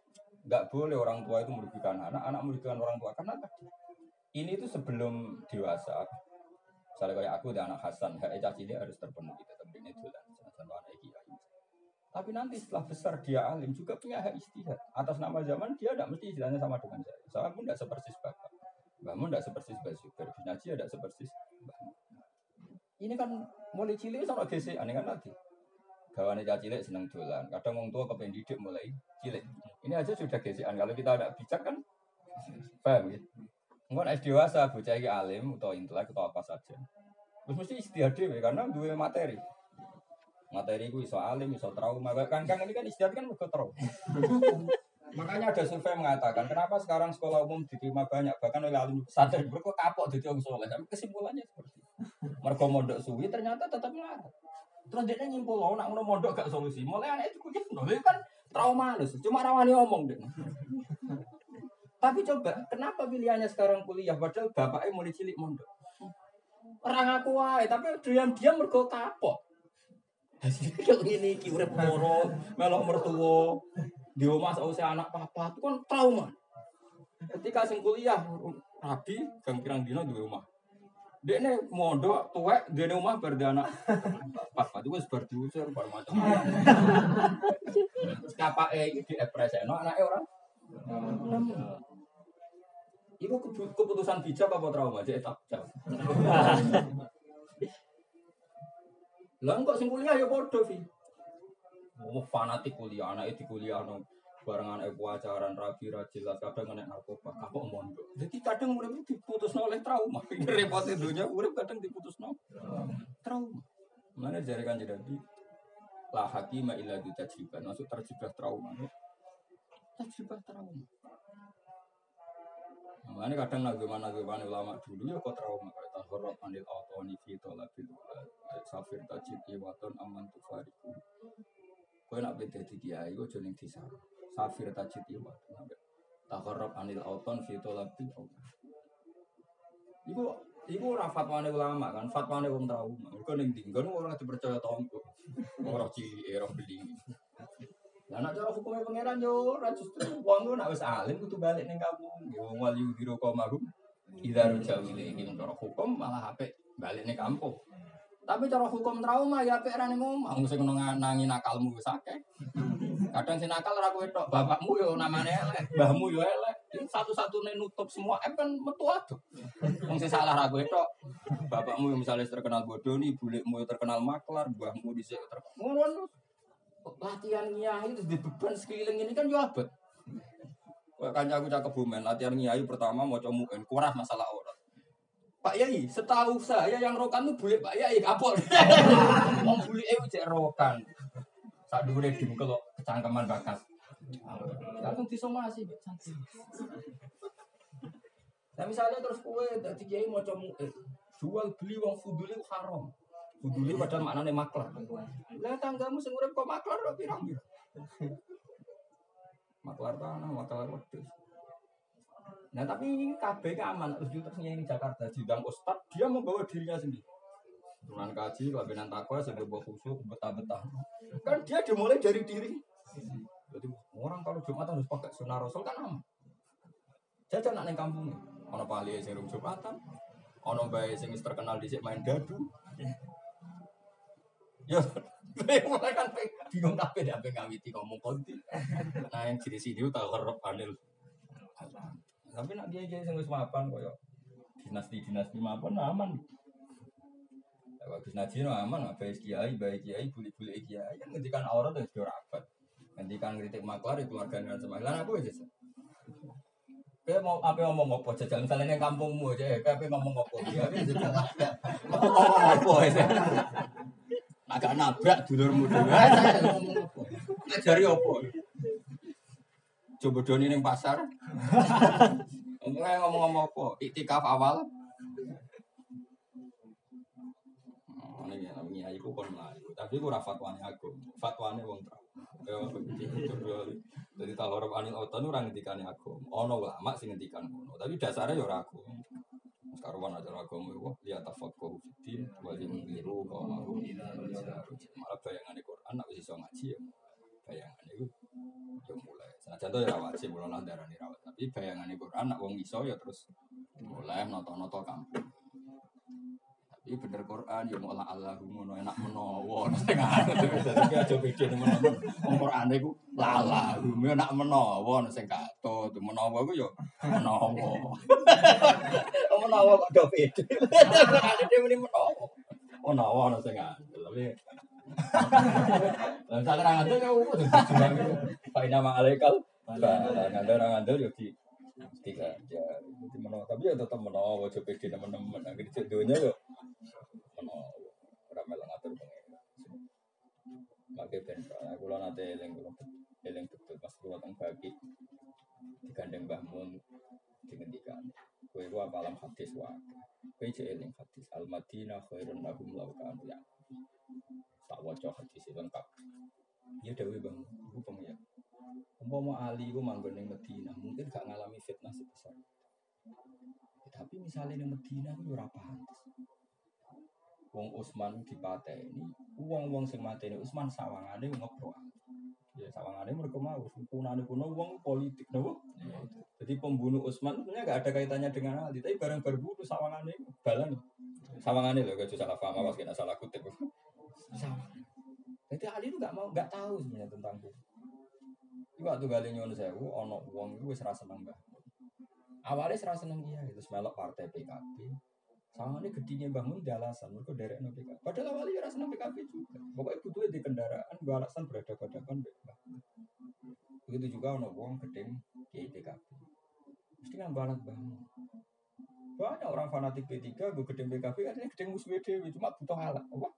Enggak boleh orang tua itu merugikan anak, anak merugikan orang tua karena ini itu sebelum dewasa. Misalnya kayak aku dan anak Hasan, hak caci ini harus terpenuhi tetap ini dolan sama anak kiai. Tapi nanti setelah besar dia alim juga punya hak istihad. Atas nama zaman dia tidak mesti istilahnya sama dengan saya. Saya pun tidak sepersis bapak. Mbahmu tidak sepersis Basyukur. Binaji tidak sepersis mbahmu. Ini kan mulai cilik sama gesek aneh kan lagi. Gawane cilik seneng dolan. Kadang orang tua kepengen didik mulai cilik. Ini aja sudah gesekan. Kalau kita tidak bijak kan paham ya. Enggak es dewasa bocah iki alim atau intelek atau apa saja. Terus mesti istihad dhewe karena duwe materi. Materi ku iso alim, iso trauma. Kang ini kan istihad kan mergo trauma. Makanya ada survei mengatakan kenapa sekarang sekolah umum diterima banyak bahkan oleh alim pesantren mergo kapok dadi wong saleh. Kesimpulannya seperti itu. Mergo mondok suwi ternyata tetap melarat. Terus dia nyimpul loh, nak mondok gak solusi. Mulai anak itu kuliah, itu kan trauma loh. Cuma rawani omong deh. Tapi coba, kenapa pilihannya sekarang kuliah? Padahal bapaknya mulai cilik mondok. Orang aku wae, tapi diam-diam mergo kapok. Kalau ini urip moro, melok mertua, di rumah sausia anak papa itu kan trauma. Ketika sing kuliah, rabi, gang pirang dino di rumah. Dia ini mondok, tuwek, dia rumah berdana. Papa itu wis berdiusir, bermacam-macam. Siapa ini di depresi, anaknya orang. Itu keputusan bijak apa trauma? Jadi tak jauh. Lah kok sing kuliah ya bodoh sih. Oh fanatik kuliah, anak itu kuliah no. Barengan ajaran rabi jelas kadang nek narkoba, kapok mondok. Jadi kadang urip diputusno oleh trauma. Repot dunia urip kadang diputusno trauma. Mana jare kan jadi la hakima illa bi tajribah. Maksud terjebak trauma. Tajribah trauma. Makanya kadang nagaman ulama dulu ya kok trauma kayak tahorok anil autoni fi talabil safir tajid waton aman tufariku. Kau nak beda di kiai, kau joning di sana. Safir tajid waton tahorok anil auton fi talabil. Iku ora fatwane ulama kan, fatwane wong trauma. Kau ning tinggon orang dipercaya tonggo, orang cilik, orang beling. Lah nek cara hukume pangeran yo ora justru wong nek wis alim kudu balik ning kampung. Yo wali biro komahum. Idza rujau ilaihim cara hukum malah apik balik ning kampung. Tapi cara hukum trauma ya apik ra ning omah. Wong sing nangi nakalmu wis akeh. Kadang sing nakal ora kowe tok, bapakmu yo namane elek, mbahmu yo elek. Satu-satunya nutup semua kan metu aduh. Wong sing salah ra kowe tok. Bapakmu yo misalnya terkenal bodoh nih, bulikmu terkenal maklar, mbahmu dhisik terkenal. Latihan nyai itu di beban sekeliling ini kan juga abad. Kan aku cakep bumen, latihan nyai pertama mau comuin, kuras masalah orang. Pak Yai, setahu saya yang rokan itu bulik Pak Yai kapok. Mau bulik cek rokan. Saat dulu dia kalau kecangkeman bakat. Langsung disomasi santai. Nah misalnya terus kue dari Kiai mau comuin, jual beli uang fuduli haram. Fuduli padahal maknanya maklar. Lah tanggamu sing urip kok maklar kok pirang-pirang. Maklar tanah, maklar wedhus. Nah tapi kabeh aman terus ini Jakarta sidang ustad dia membawa dirinya sendiri. Turunan kaji, labenan takwa, sebuah khusyuk, betah-betah. Kan dia dimulai dari diri. Jadi orang kalau Jumat harus pakai sunnah Rasul kan aman. Jajan nak ning kampung. Ono pali sing rum Jumatan. Ono bae sing terkenal dhisik main dadu. Ya, mulai kan bingung kabeh nek ngawiti ngomong konti. Nah yang di sini tak kerep anil. Tapi nak dia sing wis mapan koyo dinasti mapan aman. Kalau dinasti aman, baik kiai, buli-buli kiai. Yang ngendikan aurat wis ora rapat. Ngendikan kritik maklar keluarga dengan semailan aku wis. Kayak mau apa ngomong apa jajal misalnya yang kampungmu aja, kayak ngomong apa dia jajal. Ngomong apa ya? Agak nabrak dulurmu dulu. Ngomong apa? Ngajari apa? Coba doni ning pasar. Ngomong apa? Iktikaf awal. Ini namanya iku kon mlayu. Tapi ku ora fatwane aku. Fatwane wong tra. Jadi talor anil auton ora ngendikane aku. Ono ulama sing ngendikan ngono. Tapi dasarnya ya ora aku. Karuan aja agama itu lihat tafakkur fitin wajib meniru kalau mau malah bayangan Quran nak bisa ngaji ya bayangan itu mulai Senajan to ya ra wajib kula lah darani ra wajib. Tapi bayangane Quran nak wong iso ya terus oleh noto-noto kampung. Tapi bener Quran ya mau Allah ngono enak menawa sing dadi aja beda temen-temen. Wong Quran iku lala, enak menawa sing katut, menawa iku ya menawa. Menawa kok do beda. Ada muni menawa. Menawa sing katut. Tapi lan sak ngandel kok Pak nama alaikal. Ngandel yo di tiga aja. Jadi menawa tapi ya tetap menawa aja pede teman-teman. Akhir cek donya yo menawa. Ora melok ngatur pengen. Maka ben kula nate eling betul pas kula teng bagi digandeng Mbah Mun dingendikan. Kowe ku apalam hadis wae. Kowe cek eling hadis Al-Madinah khairun lahum law kanu ya. Tak waca hadis lengkap. Ya dewe Bang, iku pengen. Umpama Ali ku manggon ning Madinah, mungkin gak ngalami fitnah sebesar. Tapi misalnya ning Madinah ku ora pantes. Wong Utsman dipateni, wong-wong sing mateni Utsman sawangane ngepro. Ya sawangane mergo mau punane kuno wong politik nopo. Jadi pembunuh Utsman sebenarnya enggak ada kaitannya dengan Ali, tapi bareng berbunuh sawangane balan. Sawangane lho gak salah paham awas kena salah kutip. Sawangane. Jadi Ali itu enggak tahu sebenarnya tentang itu. Waktu gali nyuwun sewu, ono wong itu wis ra seneng Mbah. Awalnya ra seneng dia, terus melok partai PKB. Sawangane gedine Mbah Mun alasan mergo derekno PKB. Padahal awalnya ora seneng PKB juga. Pokoknya butuhe di kendaraan, gua alasan berhadapan-hadapan Mbah. Begitu juga ono wong gedeng kiai PKB. Mesti kan balat Mbah Mun. Banyak orang fanatik P3 gue gedeng PKB katanya gedeng musuh dhewe cuma butuh alat. Apa?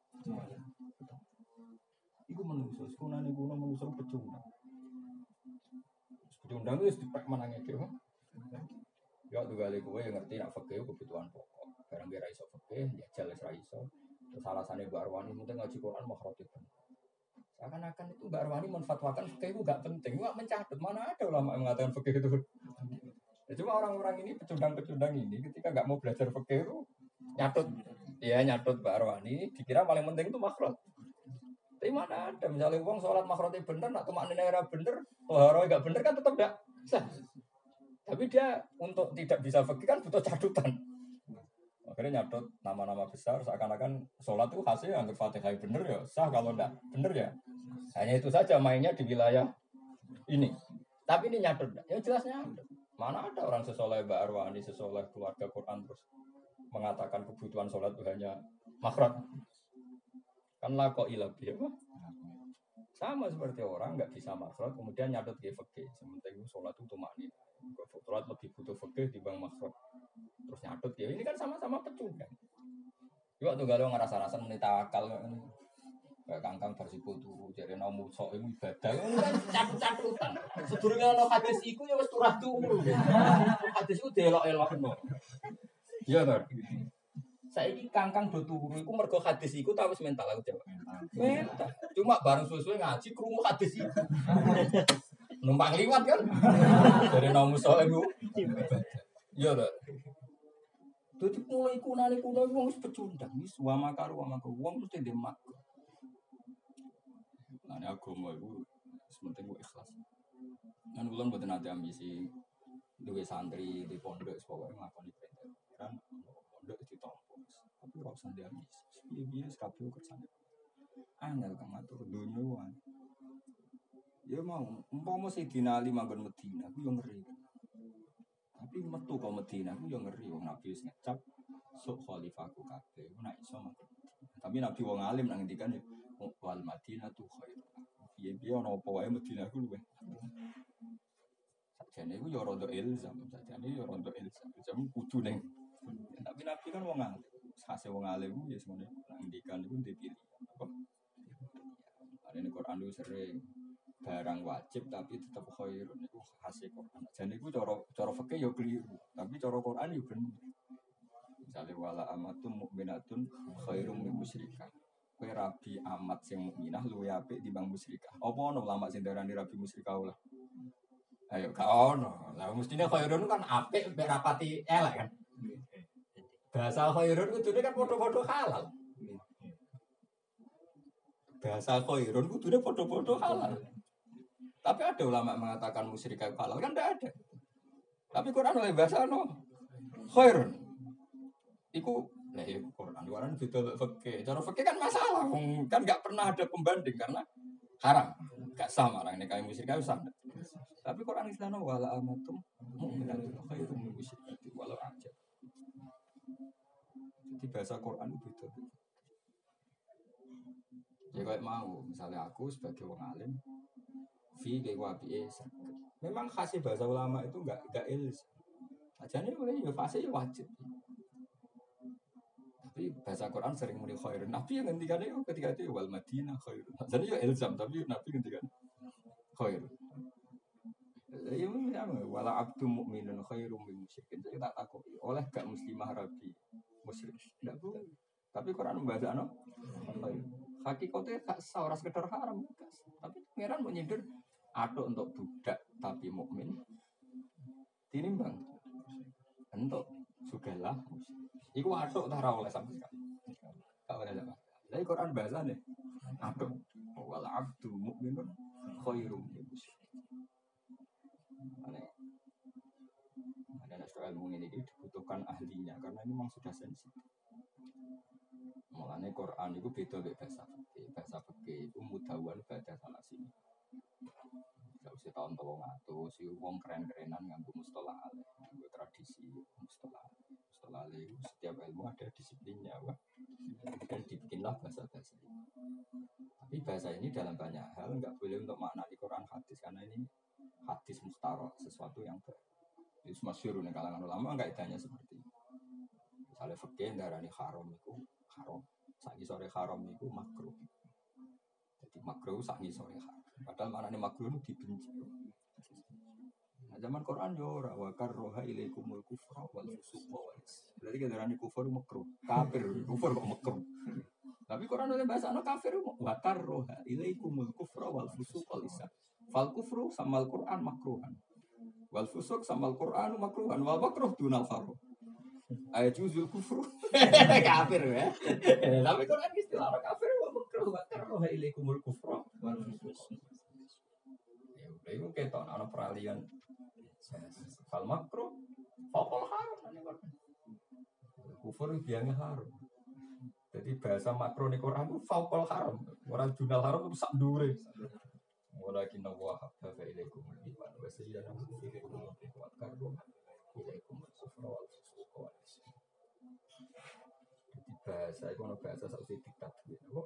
Iku menungso, sekunane kuno menungso pecundang. Pecundang itu dipek menangi dhewe. Ya tuh kali gue yang ngerti nak fikih kebutuhan pokok. Barang kira iso fikih, ya jelas ra iso. Terus alasannya Mbak Arwani mungkin ngaji Quran makhrotib. Seakan-akan itu Mbak Arwani menfatwakan fikih itu gak penting, gak mencatat. Mana ada ulama yang mengatakan fikih itu. Ya, cuma orang-orang ini pecundang-pecundang ini ketika gak mau belajar fikih itu nyatut. Ya nyatut Mbak Arwani dikira paling penting itu makhrot. Tapi mana ada misalnya uang sholat makhrotnya bener, nak tumak nilai bener, toharoh gak bener kan tetap gak sah. Tapi dia untuk tidak bisa fikih kan butuh catatan. Akhirnya nyatut nama-nama besar seakan-akan sholat itu hasil anggap Fatihah bener ya sah, kalau enggak bener ya hanya itu saja mainnya di wilayah ini. Tapi ini nyatut, ya jelasnya ada. Mana ada orang sesoleh Mbak Arwani, sesoleh keluarga Quran terus mengatakan kebutuhan sholat itu hanya makhrot. Kan lako ilabi apa? Sama seperti orang nggak bisa makhrot kemudian nyatut ke fikih. Sementara sholat itu makni. Sholat lebih butuh fikih dibanding makhrot. Terus nyatut ya ini kan sama-sama pecundang. Juga tuh kalau ngerasa-rasa menitawakal ini. Kayak kangkang bersipu tuh jadi nomu sok ini ibadah ini kan catut-catutan. Sedurunge ana hadis iku ya wis turah turu. Hadis iku delok-elokno. Iya kan? Saiki kangkang do turu iku mergo hadis iku ta wis mental aku jawab. Mental. Cuma bareng suwe-suwe ngaji krungu hadis iku. Numpang liwat kan. Dari nomu sok iku. Iya ta. Dadi mulai kunane kuno wong wis pecundang wis wa makaru wong mesti demak. Nah, agama itu sementing gue ikhlas. Kan bulan buat nanti ambisi dua santri di pondok sebagai ngakoni perintah kan pondok itu tompos. Tapi rasa dia ambisi. Biar sekalian kersane. Angel kang ngatur dunia wan. Ya mau si Dina Ali manggon Medina, aku yang ngeri. Tapi metu kau Medina, aku yang ngeri. Wong Nabi ngecap sok khalifahku kabeh. Nak iso manggon. Tapi Nabi wong alim nang ngendikan wal Madinah tuh khair. Piye-piye ana apa wae Madinah ku luwih. Sakjane iku ya rada ilzam, sakjane ya rada ilzam. Ilzam kudu ning. Tapi Nabi kan wong alim. Khase wong alim ya semono nang ngendikan iku dipilih. Apa? Ini Quran itu sering barang wajib tapi tetap khair. Niku khase Quran. Jane iku cara fikih ya keliru, tapi cara Quran ya bener. Misalnya wala amatum mukminatun khairum min musyrikah. Kowe rabi amat sing mukminah luwih apik timbang musyrikah. Apa ono ulama sing darani rabi musyrikah ora? Ayo gak ono. Lah mestine khairun kan apik mek rapati elek kan. Bahasa khairun kudune kan padha-padha halal. Bahasa khairun kudune padha-padha halal. Tapi ada ulama mengatakan musyrik halal kan tidak ada. Tapi Quran oleh bahasa no khairun. Iku nah ya Quran itu fikih. Cara fikih kan masalah, kan nggak pernah ada pembanding karena haram, nggak sama orang ini kayak musyrik kayak sama. Tapi Quran Islam wala amatum mu'minatul khairum min musyrikati walau ajab. Jadi bahasa Quran itu beda. Ya kayak mau, misalnya aku sebagai wong alim, fi kayak wabi memang khasnya bahasa ulama itu nggak ilmu. Ajane boleh ya fase ya wajib. Tapi bahasa Quran sering muni khairun. Nabi yang ngendikane ketika itu wal Madinah khairun. Jadi ya ilzam tapi Nabi ngendikan khairun. Ya memang wala abdu mukminun khairum min musyrikin. Jadi tak takut oleh gak muslimah rabi musyrik. Enggak boleh. Tapi Quran membaca no khairun. Hakikatnya gak sah ora sekedar haram. Tapi pangeran mau nyindir aduk untuk budak tapi mukmin. Tinimbang untuk sugalah. Iku aduk tak ora oleh sampai sekali. Gak oleh apa. Jadi Quran bahasa nih aduk wal abdu mukminun khairum min musyrik. Ada soal ilmu ini dibutuhkan ahlinya karena ini memang sudah sensitif. Mulanya Quran itu beda dari bahasa fikih. Bahasa fikih itu mudawan pada salah sini. Gak usah tahun tolong atau si wong keren-kerenan nganggo mustalah alih, nganggo tradisi mustalah. Mustalah alih setiap ilmu ada disiplinnya, wah. Dan dibikinlah bahasa-bahasa ini. Tapi bahasa ini dalam banyak hal nggak boleh untuk makna di Quran hadis karena ini hadis muhtarok, sesuatu yang baru. Itu masyhur nih kalangan ulama nggak idanya seperti itu. Misalnya fikih darani haram itu haram, saiki sore haram itu makruh. Jadi makruh saiki sore haram. Padahal maknanya makruh itu dibenci. Nah, zaman Quran yo ora wa karroha ilaikumul kufra wal fusuq wal isyan. Berarti darani kufur makruh, kafir, kufur kok makruh. Tapi Quran oleh bahasa no kafir wa karroha ilaikumul kufra wal fusuq wal isyan. Fal kufru sama Al-Quran makruhan. Wal fusuq sama Al-Quran makruhan. Wal makruh dunal haram. Ayajuzul kufru. Kafir ya. Tapi Quran istilah kafir wa makruh wa karroha ilaikumul kufra wal fusuq. Ya udah itu ketok ana peralihan. Fal makruh faqal haram. Kufur biangnya haram. Jadi bahasa makro di Quran itu faqal haram. Orang dunal haram itu sak dure. Walakin Allah habba ilaikum al-iman wa sayyana fi qulubikum wa karrum ilaikum al-kufra wal fusuq wal isyan. Jadi bahasa itu ono bahasa sak diktat kok.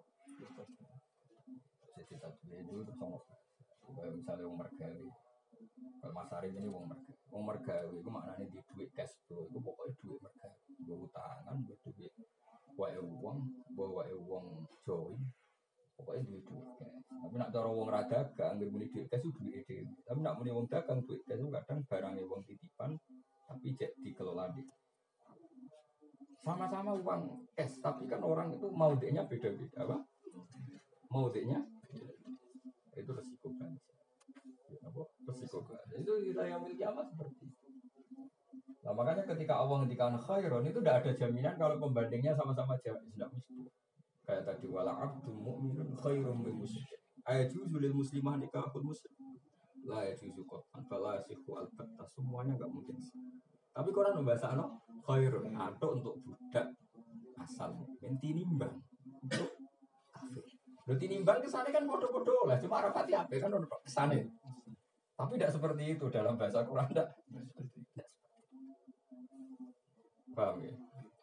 Diktat itu sama misalnya wong mergawe. Kalau Mas Arif ini wong mergawe. Wong mergawe itu maknanya di duit cash flow itu pokoknya duit mergawe. Mbok utangan, mbok duit wae wong join. Pokoknya duit cash. Tapi nak cara wong ra dagang, nggih muni duit cash duit dhewe. Tapi nak muni wong dagang duit cash kadang barangnya wong titipan tapi cek dikelola di. Sama-sama uang cash, tapi kan orang itu mau deknya beda-beda, apa? Mau deknya itu resiko kan. Apa? Resiko kan. Itu wilayah milik apa seperti itu. Nah, makanya ketika Allah ngendikan khairon itu tidak ada jaminan kalau pembandingnya sama-sama jawab tidak mesti. Kayak tadi wala abdul mu'minun khairum min musyrik. Ayajuzu lil muslimah nikahul musyrik. La yajuzu qatan fala yasihu al-batta. Semuanya enggak mungkin. Tapi Quran membahas khairun atau untuk budak asal mukmin tinimbang untuk kafir. Lho tinimbang kesane kan bodoh-bodoh lah, cuma rapati ape kan ono kesane. Tapi tidak seperti itu dalam bahasa Quran enggak. Paham ya?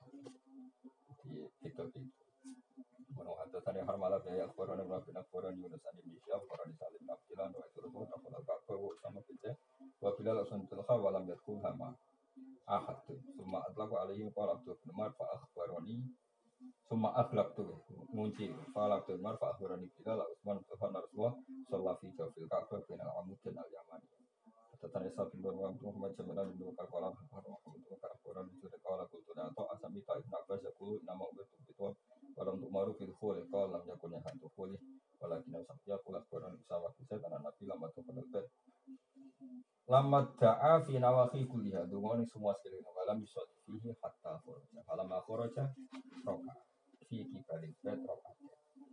Itu. Atau tadi harmalah ya Quran dan Quran Yunus dan Indonesia Quran Salim Abdillah wa itu rubuh tak pernah bawa sama kita wa bila langsung telha walam yakul hama ahad semua atlaku alaihi qala Abdul Umar fa akhbarani semua akhlak tu munci fa Abdul Umar fa akhbarani bila Utsman Tuhan Rasulullah sallallahu fi jawfil Ka'bah bin al-Amud dan al-Yamani tetapi sabin bahwa Muhammad sebenarnya dulu kalau Quran itu kalau kulturnya atau asami ta ibn Abbas yaqulu nama betul walau untuk maru fil khul qala lam yakun yahantu khul walakin sabya qul Quran sawat saya karena Nabi lama tu penelpet lama da'a fi nawahi kulliha dungone semua sekali malam bisa fihi hatta khuraja falam khuraja roka fi kibalik bet roka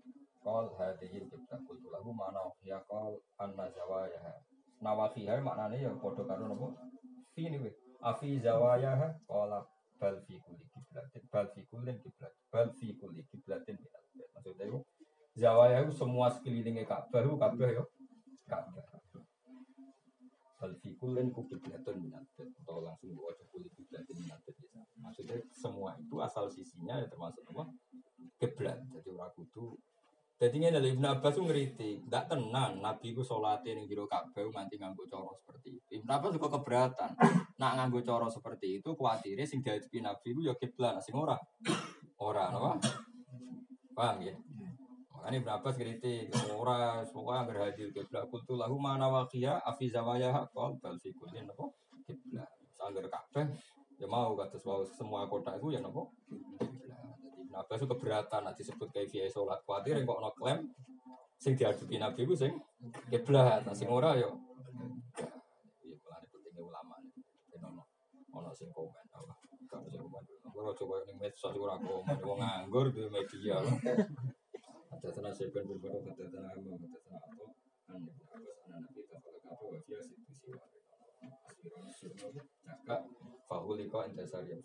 Qal hadhihi kiblat qultu lahu mana ya qal anna zawaya. Nawafiha maknane ya padha karo napa? Fi ni afi zawaya qala bal fi kulli kiblatin bal fi kullin kiblat bal fi kulli kiblatin maksudnya itu zawaya itu semua sekelilingnya Ka'bah itu kabeh ya Ka'bah bal fi kullin kiblatun minat atau langsung baca kulli kiblatin minat maksudnya semua itu asal sisinya ya termasuk apa kiblat jadi ora kudu jadi ngene lho Ibnu Abbas ku ngritik ndak tenan Nabi ku salate ning jero Ka'bah nganti nganggo cara seperti itu Ibnu Abbas juga keberatan nak nganggo cara seperti itu kuwatire sing diadepi Nabi ku ya kiblat sing ora apa paham ya makanya Ibnu Abbas ngritik ora semua anggere hadir kiblat kultu lahu mana waqiya afi zawaya qol bal fi kullin apa kiblat anggere Ka'bah ya mau kados semua kota itu ya napa Nah, bahasa keberatan nanti disebut kayak sholat khawatir kok ono klaim sing diadepi Nabi ku sing kiblat nah sing ora yo iya mulane pentingnya ulama ono sing komen apa kalau sing komen ora coba ning medsos ora komen wong nganggur di media ada sana sepen berbeda ada sana apa ada sana apa ane Nabi apa wafia situasi akhirnya cakap fahulika intasariya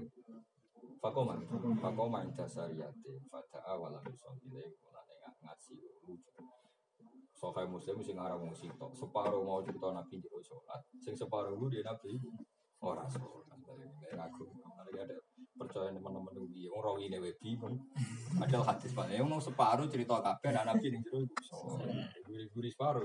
Fakoma intasariyati fada'a walam yusolli mulane ngaji lucu. Sokai muslim sing arep wong sitok separo mau cerita Nabi jero salat sing separo lu dia Nabi ora salat. Aku ada percaya teman-teman iki wong rawine wae bingung. Padahal hadis paling wong separo cerita kabeh Nabi ning jero guri-guri separo.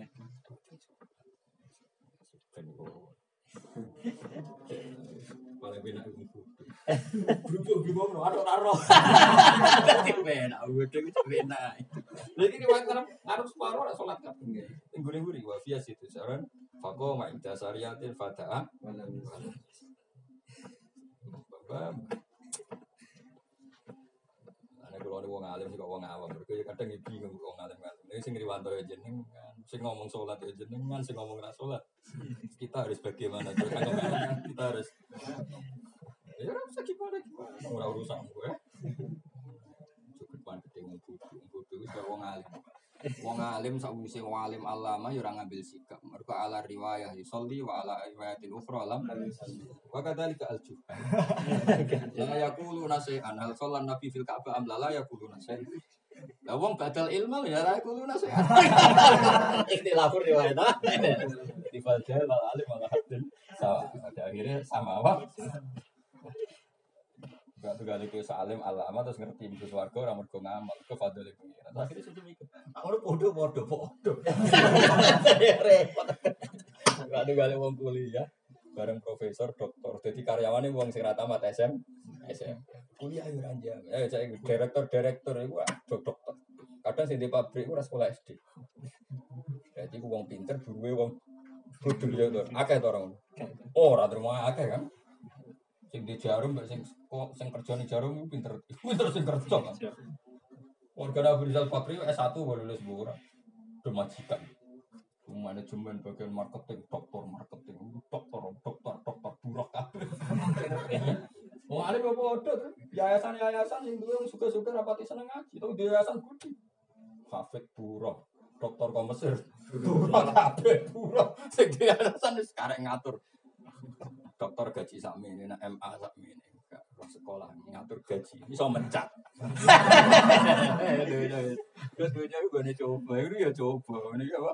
Paling benak iku. Berubah no, aro. Benak, udah itu benak. Jadi di waktu harus separuh lah sholat kabeh. Guri-guri wafia situ saran. Fako ma'ida sariyatil fata'a. Bapak. Ana kula wong alim kok wong awam. Mergo kadang bingung wong alim-alim. Nek sing riwanto ya jeneng kan, sing ngomong sholat ya jenengan, sing ngomong ra sholat. Kita harus bagaimana? Kita harus ya bisa gimana ora urusan gue cukup pan gede ngbudu wis wong alim wong alim sakwise wong alim alama ya ora ngambil sikap mergo ala riwayah yusolli wa ala riwayatil ukhra alam wa kadzalika al-juhal ya yaqulu nasi'an hal sallan nabi fil ka'bah am la yaqulu nasi'an lah wong badal ilmu ya ora yaqulu nasi'an ikhtilafur riwayat difadhal alim ala haddin sama akhirnya sama apa gak tuh kali ke salim alama terus ngerti itu swarga orang mergo ngamal ke fadhole pengira. Akhirnya sudah mikir. Aku podo. Repot. Gak tuh kali wong kuliah bareng profesor doktor. Jadi karyawannya wong sing ra tamat SM. Kuliah yo ranjang. Saya direktur iku dokter. Kadang sing di pabrik ora sekolah SD. Jadi ku wong pinter buruwe wong bodho ya to. Akeh to orang. Oh, ora terima akeh kan. Sing di Jarum mbak sing kerja di Jarum itu pinter sing kerja kan. Warga Abu Rizal Bakri S1 baru lulus bukan. Majikan. Manajemen bagian marketing, doktor burak kabeh. Wong alim apa odot yayasan sing duwe wong suka-suka rapati seneng ngaji, tau yayasan budi. Hafid burak, doktor komesir. Burak kabeh burak. Sing yayasan wis karek ngatur. Dokter gaji sakmene, nak MA sakmene, enggak sekolah ngatur gaji, iso mencat. Terus duitnya gue nih coba, itu ya coba, ini apa?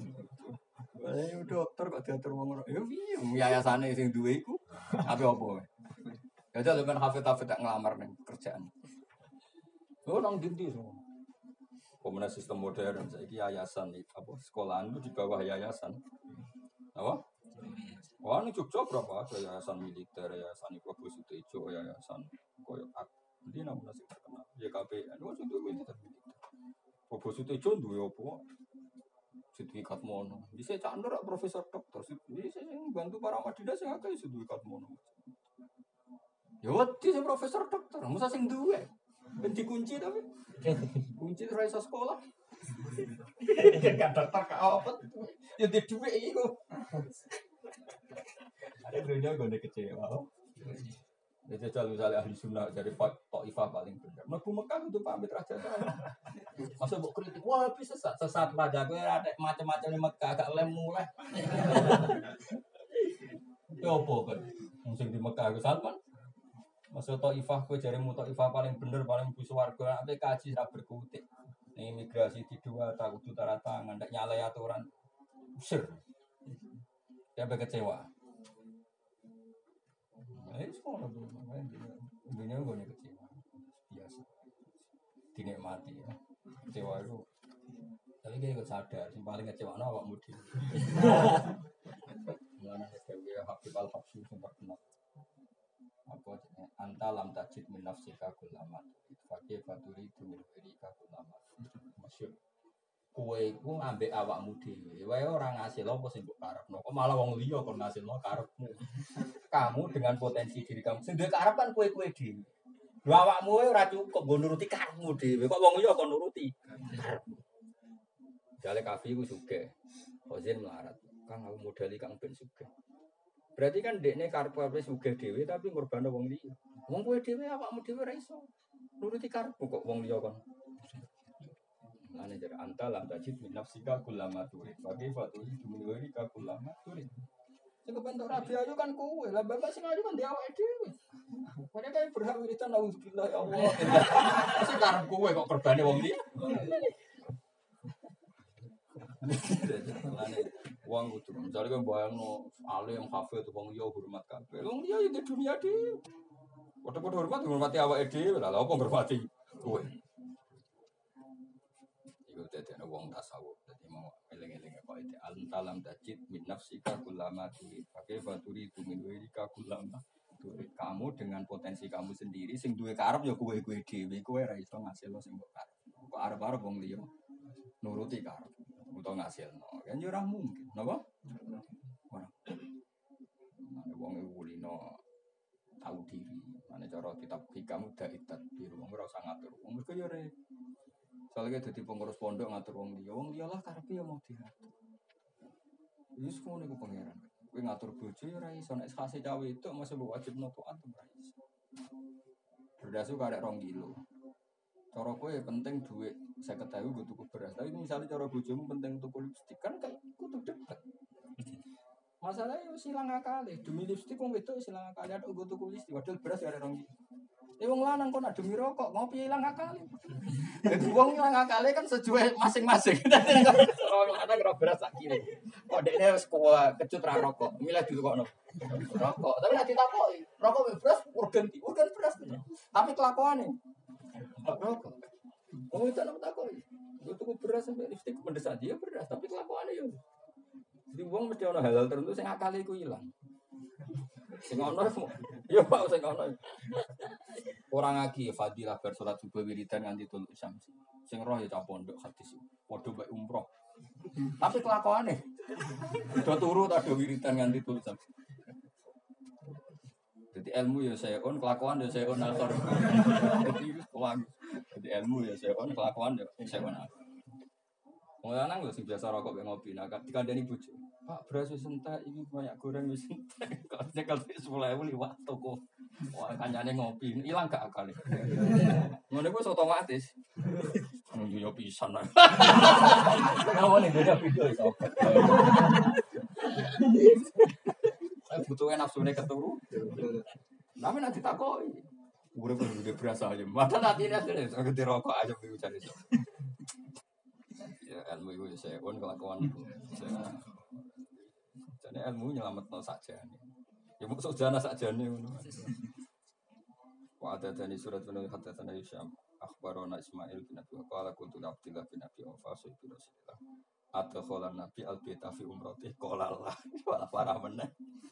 Dokter kok diatur wong ora, ya piye? Yayasane sing duwe iku apa? Ya udah lemen hafid tak ngelamar ning kerjaan. Lo nang ndi semua. Pemenang sistem modern saiki yayasan apa sekolahan itu di bawah yayasan. Apa? Wah, ini Jogja berapa? Ada yayasan militer, yayasan Prabu Sutejo, yayasan koyok ini namanya sih terkenal. YKPN, wah itu militer. Prabu Sutejo duwe apa? Sertifikat mono. Bisa candor profesor dokter. Bisa bantu para Madinah sing akeh sertifikat mono. Ya wedi sing profesor dokter, masa sing duwe. Ben dikunci tapi. Kunci ra iso sekolah. Gak dokter ka apa? Ya di duwe iku. Ada dunia gue kecewa. Jadi kalau misalnya ahli sunnah dari Taifah paling benar. Mlebu Mekah itu pamit raja. Masa mbok kritik, wah bisa sesat raja kowe ada macam-macam di Mekah gak lem mulai. Yo opo kan? Sing di Mekah ku Salman. Masa Taifah kowe jaremu Taifah paling bener paling bu swarga ape kaji ra berkutik. Ning imigrasi di dua tak kudu tara tangan ndak nyalai aturan. Usir. Ya kecewa. Sekolah tuh, dunia gue nih kecewa, biasa, dinikmati ya, kecewa itu, tapi kayak gue sadar, yang paling kecewa awak mudi, mana SKW Habib Al Habsyi sempat kenal, apa anta lam tajid min nafsika kullamat, fakir faturi itu min wirika kullamat, masyur. Kue ku ambek awakmu dhewe. Wae ora ngasil apa sing mbok karepno. Kok malah wong liya kon ngasilno karepmu. Kamu dengan potensi diri kamu. Sing duwe karep kan kue-kue dhewe. Lha awakmu ora cukup nggo nuruti karepmu dhewe. Kok wong liya kon nuruti karepmu. Jale kafi ku sugih. Ozin melarat. Kang aku modali kang ben sugih. Berarti kan dekne karep sugih dhewe tapi ngorbano wong liya. Wong kowe dhewe awakmu dhewe ora iso nuruti karepmu kok wong liya kon. Ane jar anta lam tajid min nafsika kullama turid. Bagi faturi dumuri ka kullama turid. Sing kepentok rabi ayu kan kowe. Lah bapak sing ayu kan dia awake dhewe. Kowe kan berhak wiritan auzubillah ya Allah. Sing karep kowe kok kerbane wong liya. Wong kudu misale kan bayangno alim hafid wong liya hormat kabeh. Wong liya ya dunia dhewe. Padha-padha hormati awake dhewe. Lah apa ngormati kowe? Dadi ana wong tasawuf dadi mau eling-eling kok iki alam tajid min nafsika kullama turid pakai faturi itu min wirika kullama turid kamu dengan potensi kamu sendiri sing duwe karep ya kowe dhewe kowe ora iso ngasilno sing mbok karep kok arep-arep wong liya nuruti karep utawa ngasilno kan yo ora mungkin napa ora wong ulino tahu diri mane cara kitab hikam udah itat biru wong ora usah ngatur wong mergo yo soalnya jadi pengurus pondok ngatur wong liya lah karepe ya mau diatur. Wis ngono iku pangeran. Kowe ngatur bojo ya ora iso nek khase cawe itu masih mbok wajib taat ora iso. Berdasu karek 2 kilo. Cara kowe penting duit 50.000 nggo tuku beras. Tapi misalnya cara bojomu penting tuku lipstik kan kudu dekat. Masalahnya silang akale, demi lipstik wong wedok silang akale ada nggo tuku lipstik padahal beras ya 2 kilo. Wong lanang kok nak demi rokok mau piye ilang akale. Dadi wong ilang akale kan sesuai masing-masing. Wong lanang ora beras sak kilo. Kok dekne wis kecut ra rokok, milih dilukokno. Rokok, tapi nek ditakoki, rokok beras organ beras. Tapi kelakuane rokok. Wong itu nak takoki. Yo tuku beras sampai lipstik mendesak dia beras, tapi kelakuane yo. Jadi wong mesti ana hal-hal tertentu sing akale iku ilang. Sing ono yo Pak sing ono. Orang lagi fadilah bersolat subuh wiridan nganti tulu syams. Sing roh ya cah pondok hadis. Padha bae umroh. Tapi kelakuane do turu ta do wiridan nganti tulu syams. Jadi ilmu ya sayon, kelakuan ya sayon altor. Jadi ilmu ya sayon, kelakuan ya sayon altor. Wong lanang lho sing biasa rokok mek ngopi nak dikandani bojo. Pak beras wis entek iki banyak goreng wis entek. Kok nyekel 10.000 liwat toko. Wah kancane ngopi, ilang gak akal. Ngono kuwi otomatis. Nunggu yo pisan. Ngawone beda video iso. Saya butuhnya nafsune keturu. Tapi nanti takoki. Urip udah berasa aja. Mata nanti nih ngerti rokok aja bingung cari. Ya ilmu itu saya pun kelakuan. Jadi ilmu nyelametno saja. Ya maksud jana saja nih. Wa ada dari surat penuh hadatsana Hisham akhbarana Ismail bin Abi qala kuntu Abdullah bin Abi Aufa sayyidi Rasulullah adkhala Nabi al-baita fi umratih qala Allah wala para meneh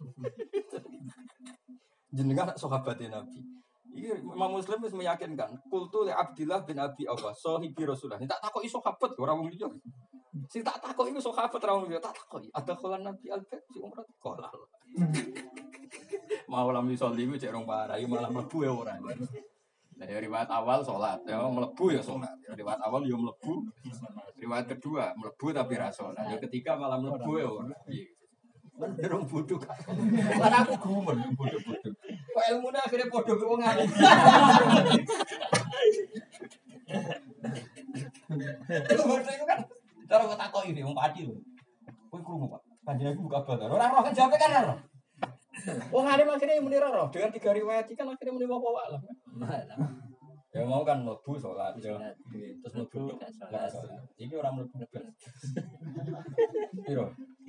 jenengan sahabat Nabi iki Imam Muslim wis meyakinkan qultu li Abdullah bin Abi Aufa sahibi Rasulullah tak takoki sahabat ora wong liya sing tak takoki iku sahabat ora wong liya tak takoki adkhala Nabi al-baita fi umratih qala Allah mau lami sholli ku cek rong parai malah mlebu ya ora. Nah, riwayat awal salat, ya mlebu ya salat. Riwayat awal yo mlebu. Riwayat kedua mlebu tapi ra salat. Yang ketiga malah mlebu ya ora. Bener bodoh kan. Lan aku gumen bodoh-bodoh. Kok ilmune akhire padha kok wong alim. Bodoh itu kan cara kok takoki wong padi lho. Kowe krungu Pak. Kanjeng Nabi buka bal. Ora roh kan jawab kan ora. Wong alim akhirnya muni roh dengan 3 riwayat kan akhirnya muni apa wae lah. Ya mau kan mlebu salat ya. Terus mlebu salat. Iki ora mlebu blas. Piro?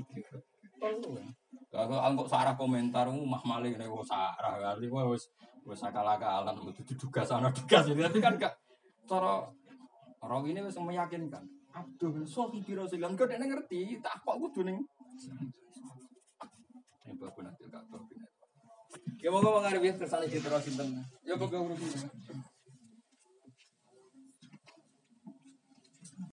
Kalau angkok sarah komentar mah malih nek sarah kali wis akal-akalan duga sana duga sini tapi kan gak cara orang ini wis meyakinkan. Aduh, sohi biro silang kok nek ngerti tak kok kudu ning. Ini bagus nanti gak tahu. Ya mau ngomong ngarep ya kersane citra sinten. Ya kok urus